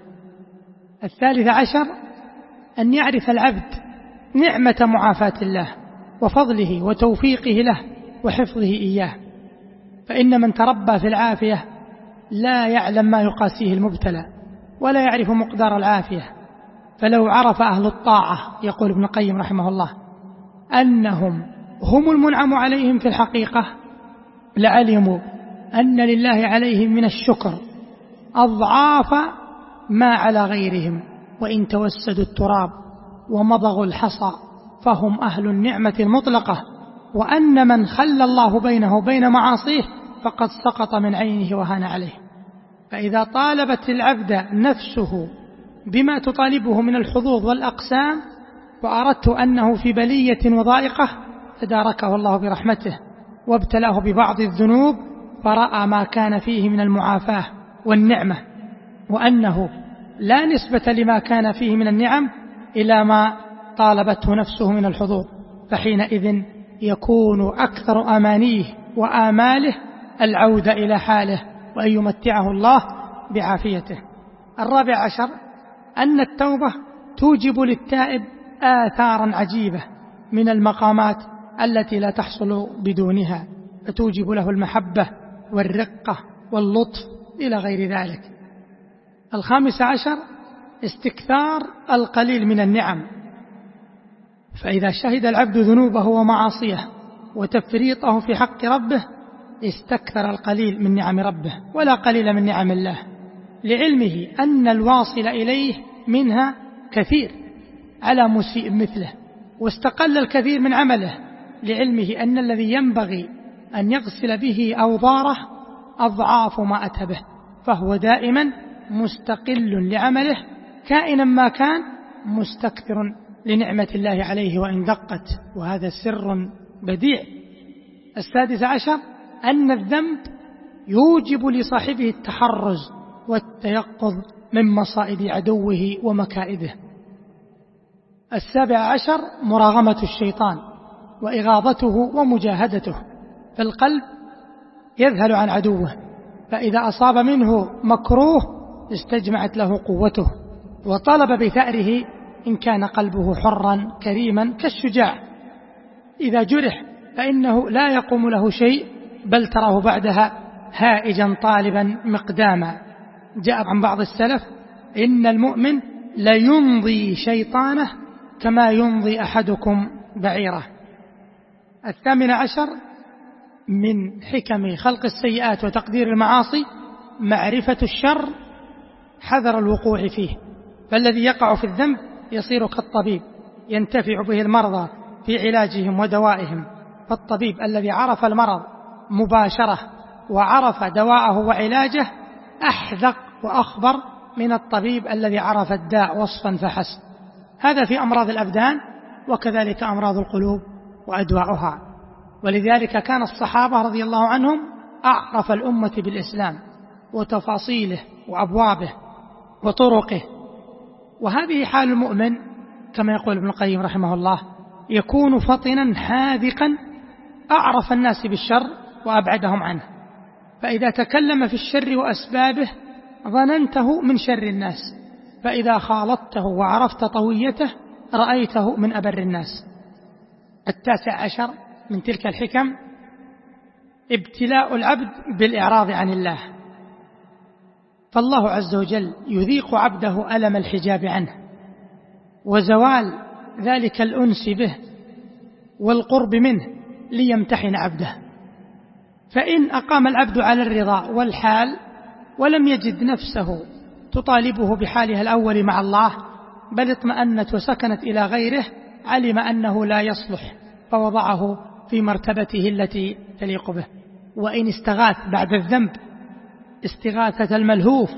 13 أن يعرف العبد نعمة معافاة الله وفضله وتوفيقه له وحفظه إياه، فإن من تربى في العافية لا يعلم ما يقاسيه المبتلى ولا يعرف مقدار العافية. فلو عرف أهل الطاعة، يقول ابن القيم رحمه الله، أنهم هم المنعم عليهم في الحقيقة لعلموا أن لله عليهم من الشكر أضعاف ما على غيرهم، وإن توسدوا التراب ومضغوا الحصى فهم أهل النعمة المطلقة، وأن من خلى الله بينه وبين معاصيه فقد سقط من عينه وهان عليه. فإذا طالبت العبد نفسه بما تطالبه من الحظوظ والأقسام وأردت أنه في بلية وضائقة تداركه الله برحمته وابتلاه ببعض الذنوب فرأى ما كان فيه من المعافاة والنعمة، وأنه لا نسبة لما كان فيه من النعم إلى ما طالبته نفسه من الحظوظ، فحينئذ يكون أكثر أمانيه وآماله العودة إلى حاله وأن يمتعه الله بعافيته. 14 أن التوبة توجب للتائب آثارا عجيبة من المقامات التي لا تحصل بدونها، فتوجب له المحبة والرقة واللطف إلى غير ذلك. 15 استكثار القليل من النعم، فإذا شهد العبد ذنوبه ومعاصيه وتفريطه في حق ربه استكثر القليل من نعم ربه ولا قليل من نعم الله، لعلمه أن الواصل إليه منها كثير على مسيء مثله، واستقل الكثير من عمله، لعلمه أن الذي ينبغي أن يغسل به أوضاره أضعاف ما أتى به، فهو دائما مستقل لعمله كائنا ما كان، مستكثر لنعمة الله عليه وإن دقت، وهذا سر بديع. 16 أن الذنب يوجب لصاحبه التحرز والتيقظ من مصائد عدوه ومكائده. 17 مراغمة الشيطان وإغاظته ومجاهدته، فالقلب يذهل عن عدوه، فإذا أصاب منه مكروه استجمعت له قوته وطلب بثأره إن كان قلبه حرا كريما كالشجاع. إذا جرح فإنه لا يقوم له شيء بل تراه بعدها هائجا طالبا مقداما. جاء عن بعض السلف إن المؤمن ليمضي شيطانه كما يمضي أحدكم بعيره. 18 من حكم خلق السيئات وتقدير المعاصي معرفة الشر حذر الوقوع فيه، فالذي يقع في الذنب يصير كالطبيب ينتفع به المرضى في علاجهم ودوائهم، فالطبيب الذي عرف المرض مباشرة وعرف دواءه وعلاجه أحذق وأخبر من الطبيب الذي عرف الداء وصفا فحسب. هذا في أمراض الأبدان، وكذلك أمراض القلوب وأدواؤها. ولذلك كان الصحابة رضي الله عنهم أعرف الأمة بالإسلام وتفاصيله وأبوابه وطرقه. وهذه حال المؤمن كما يقول ابن القيم رحمه الله، يكون فطنا حاذقا أعرف الناس بالشر وأبعدهم عنه، فإذا تكلم في الشر وأسبابه ظننته من شر الناس، فإذا خالطته وعرفت طويته رأيته من أبر الناس. 19 من تلك الحكم ابتلاء العبد بالإعراض عن الله، فالله عز وجل يذيق عبده ألم الحجاب عنه وزوال ذلك الأنس به والقرب منه ليمتحن عبده. فإن أقام العبد على الرضا والحال ولم يجد نفسه تطالبه بحالها الأول مع الله، بل اطمأنت وسكنت إلى غيره، علم أنه لا يصلح فوضعه في مرتبته التي تليق به. وإن استغاث بعد الذنب استغاثة الملهوف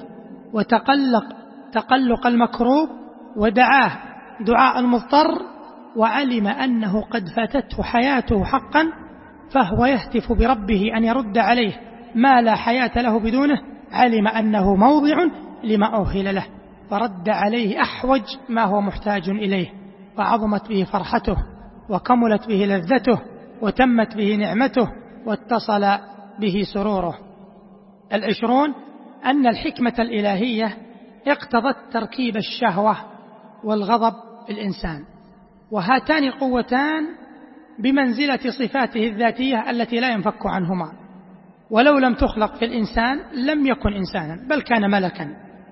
تقلق المكروب ودعاه دعاء المضطر، وعلم أنه قد فاتته حياته حقا، فهو يهتف بربه أن يرد عليه ما لا حياة له بدونه، علم أنه موضع لما أوهل له، فرد عليه أحوج ما هو محتاج إليه، فعظمت به فرحته وكملت به لذته وتمت به نعمته واتصل به سروره. 20 أن الحكمة الإلهية اقتضت تركيب الشهوة والغضب في الإنسان، وهاتان قوتان بمنزلة صفاته الذاتية التي لا ينفك عنهما، ولو لم تخلق في الإنسان لم يكن إنسانا بل كان ملكا.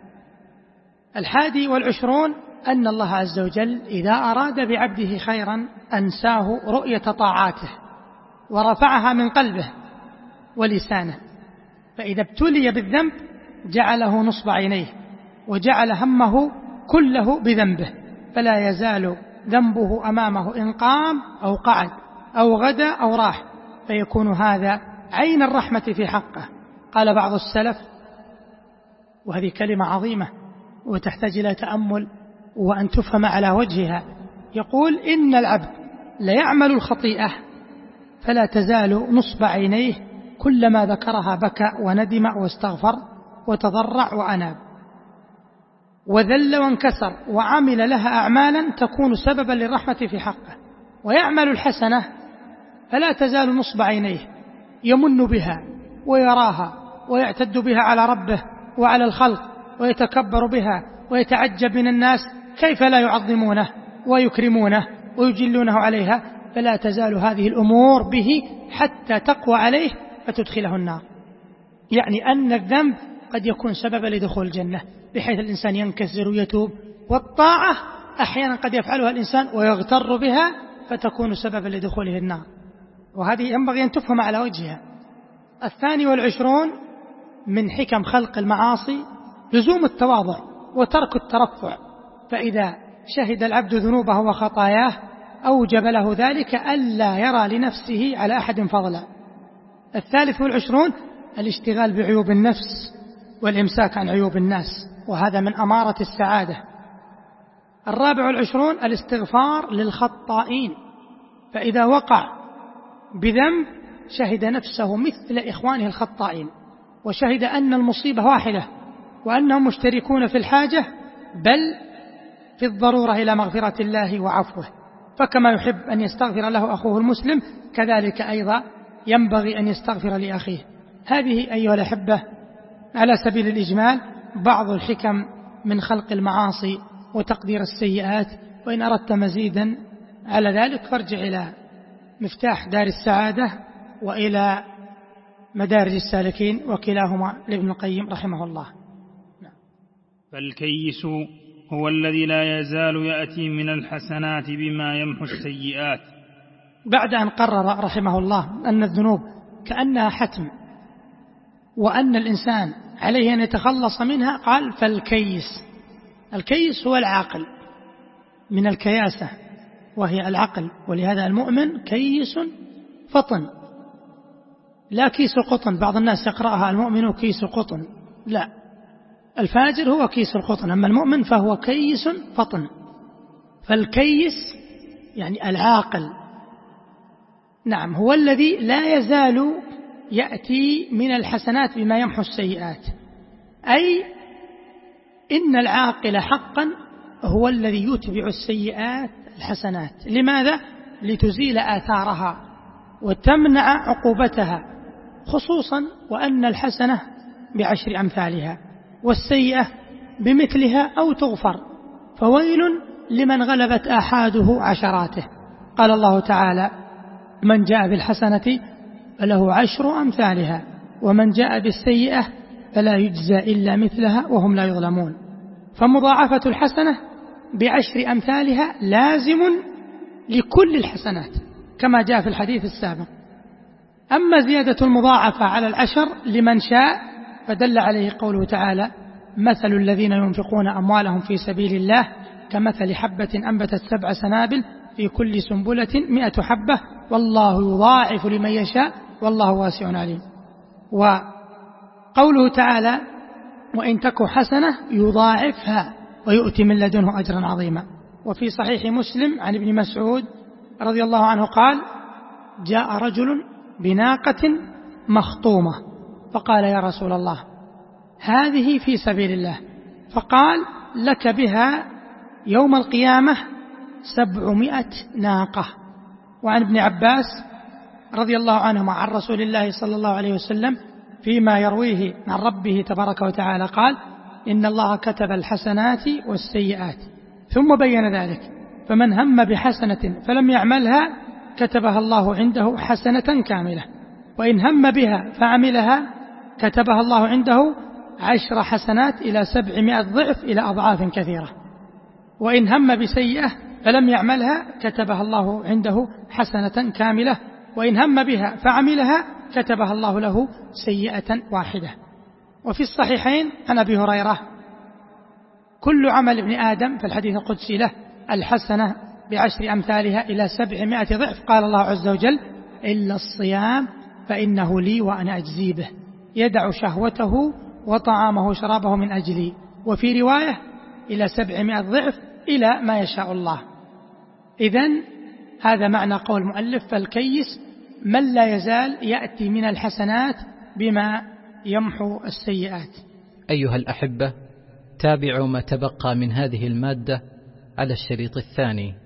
21 أن الله عز وجل إذا أراد بعبده خيرا أنساه رؤية طاعاته ورفعها من قلبه ولسانه، فإذا ابتلي بالذنب جعله نصب عينيه وجعل همه كله بذنبه، فلا يزال ذنبه أمامه إن قام أو قعد أو غدا أو راح، فيكون هذا عين الرحمة في حقه. قال بعض السلف، وهذه كلمة عظيمة وتحتاج إلى تأمل وأن تفهم على وجهها، يقول: إن العبد ليعمل الخطيئة فلا تزال نصب عينيه، كلما ذكرها بكى وندم واستغفر وتضرع وأناب، وذل وانكسر وعمل لها أعمالا تكون سببا للرحمة في حقه. ويعمل الحسنة فلا تزال نصب عينيه، يمن بها ويراها ويعتد بها على ربه وعلى الخلق، ويتكبر بها ويتعجب من الناس كيف لا يعظمونه ويكرمونه ويجلونه عليها، فلا تزال هذه الأمور به حتى تقوى عليه فتدخله النار. يعني أن الذنب قد يكون سببا لدخول الجنة، بحيث الإنسان ينكسر ويتوب، والطاعة أحيانا قد يفعلها الإنسان ويغتر بها فتكون سببا لدخوله النار، وهذه ينبغي أن تفهم على وجهها. 22 من حكم خلق المعاصي لزوم التواضع وترك الترفع، فإذا شهد العبد ذنوبه وخطاياه أوجب له ذلك ألا يرى لنفسه على أحد فضلا. 23 الاشتغال بعيوب النفس والإمساك عن عيوب الناس، وهذا من أمارة السعادة. 24 الاستغفار للخطائين، فإذا وقع بذنب شهد نفسه مثل إخوانه الخطائين، وشهد أن المصيبة واحدة وأنهم مشتركون في الحاجة بل في الضرورة إلى مغفرة الله وعفوه، فكما يحب أن يستغفر له أخوه المسلم كذلك أيضا ينبغي أن يستغفر لأخيه. هذه أيها الأحبة على سبيل الإجمال بعض الحكم من خلق المعاصي وتقدير السيئات، وإن أردت مزيدا على ذلك فارجع إلى مفتاح دار السعادة وإلى مدارج السالكين، وكلاهما لابن القيم رحمه الله. فالكيس هو الذي لا يزال يأتي من الحسنات بما يمحو السيئات. بعد أن قرر رحمه الله أن الذنوب كأنها حتم وأن الإنسان عليه أن يتخلص منها، قال: فالكيس. الكيس هو العاقل من الكياسة وهي العقل، ولهذا المؤمن كيس فطن، لا كيس قطن. بعض الناس يقرأها المؤمن كيس قطن، لا، الفاجر هو كيس القطن، أما المؤمن فهو كيس فطن. فالكيس يعني العاقل، نعم، هو الذي لا يزال يأتي من الحسنات بما يمحو السيئات، أي إن العاقل حقا هو الذي يتبع السيئات الحسنات. لماذا؟ لتزيل آثارها وتمنع عقوبتها، خصوصا وأن الحسنة ب10 أمثالها والسيئة بمثلها أو تغفر، فويل لمن غلبت آحاده عشراته. قال الله تعالى: من جاء بالحسنة فله 10 أمثالها ومن جاء بالسيئة فلا يجزى إلا مثلها وهم لا يظلمون. فمضاعفة الحسنة ب10 أمثالها لازم لكل الحسنات، كما جاء في الحديث السابق. أما زيادة المضاعفة على 10 لمن شاء فدل عليه قوله تعالى: مثل الذين ينفقون أموالهم في سبيل الله كمثل حبة أنبتت 7 سنابل في كل سنبلة 100 حبة والله يضاعف لمن يشاء والله واسع عليم. وقوله تعالى: وإن تك حسنة يضاعفها ويؤتي من لدنه أجرا عظيما. وفي صحيح مسلم عن ابن مسعود رضي الله عنه قال: جاء رجل بناقة مخطومة فقال: يا رسول الله هذه في سبيل الله. فقال: لك بها يوم القيامة 700 ناقة. وعن ابن عباس رضي الله عنهما عن رسول الله صلى الله عليه وسلم فيما يرويه عن ربه تبارك وتعالى قال: إن الله كتب الحسنات والسيئات ثم بين ذلك، فمن هم بحسنة فلم يعملها كتبها الله عنده حسنة كاملة، وإن هم بها فعملها كتبها الله عنده 10 حسنات إلى 700 ضعف إلى أضعاف كثيرة، وإن هم بسيئة فلم يعملها كتبها الله عنده حسنة كاملة، وإن هم بها فعملها كتبها الله له سيئة واحدة. وفي الصحيحين عن أبي هريرة: كل عمل ابن آدم في الحديث القدسي له الحسنة ب10 أمثالها إلى 700 ضعف، قال الله عز وجل: إلا الصيام فإنه لي وأنا أجزي به، يدع شهوته وطعامه وشرابه من أجلي. وفي رواية: إلى 700 ضعف إلى ما يشاء الله. إذن هذا معنى قول المؤلف: فالكيس من لا يزال يأتي من الحسنات بما يمحو السيئات. أيها الأحبة، تابعوا ما تبقى من هذه المادة على الشريط الثاني.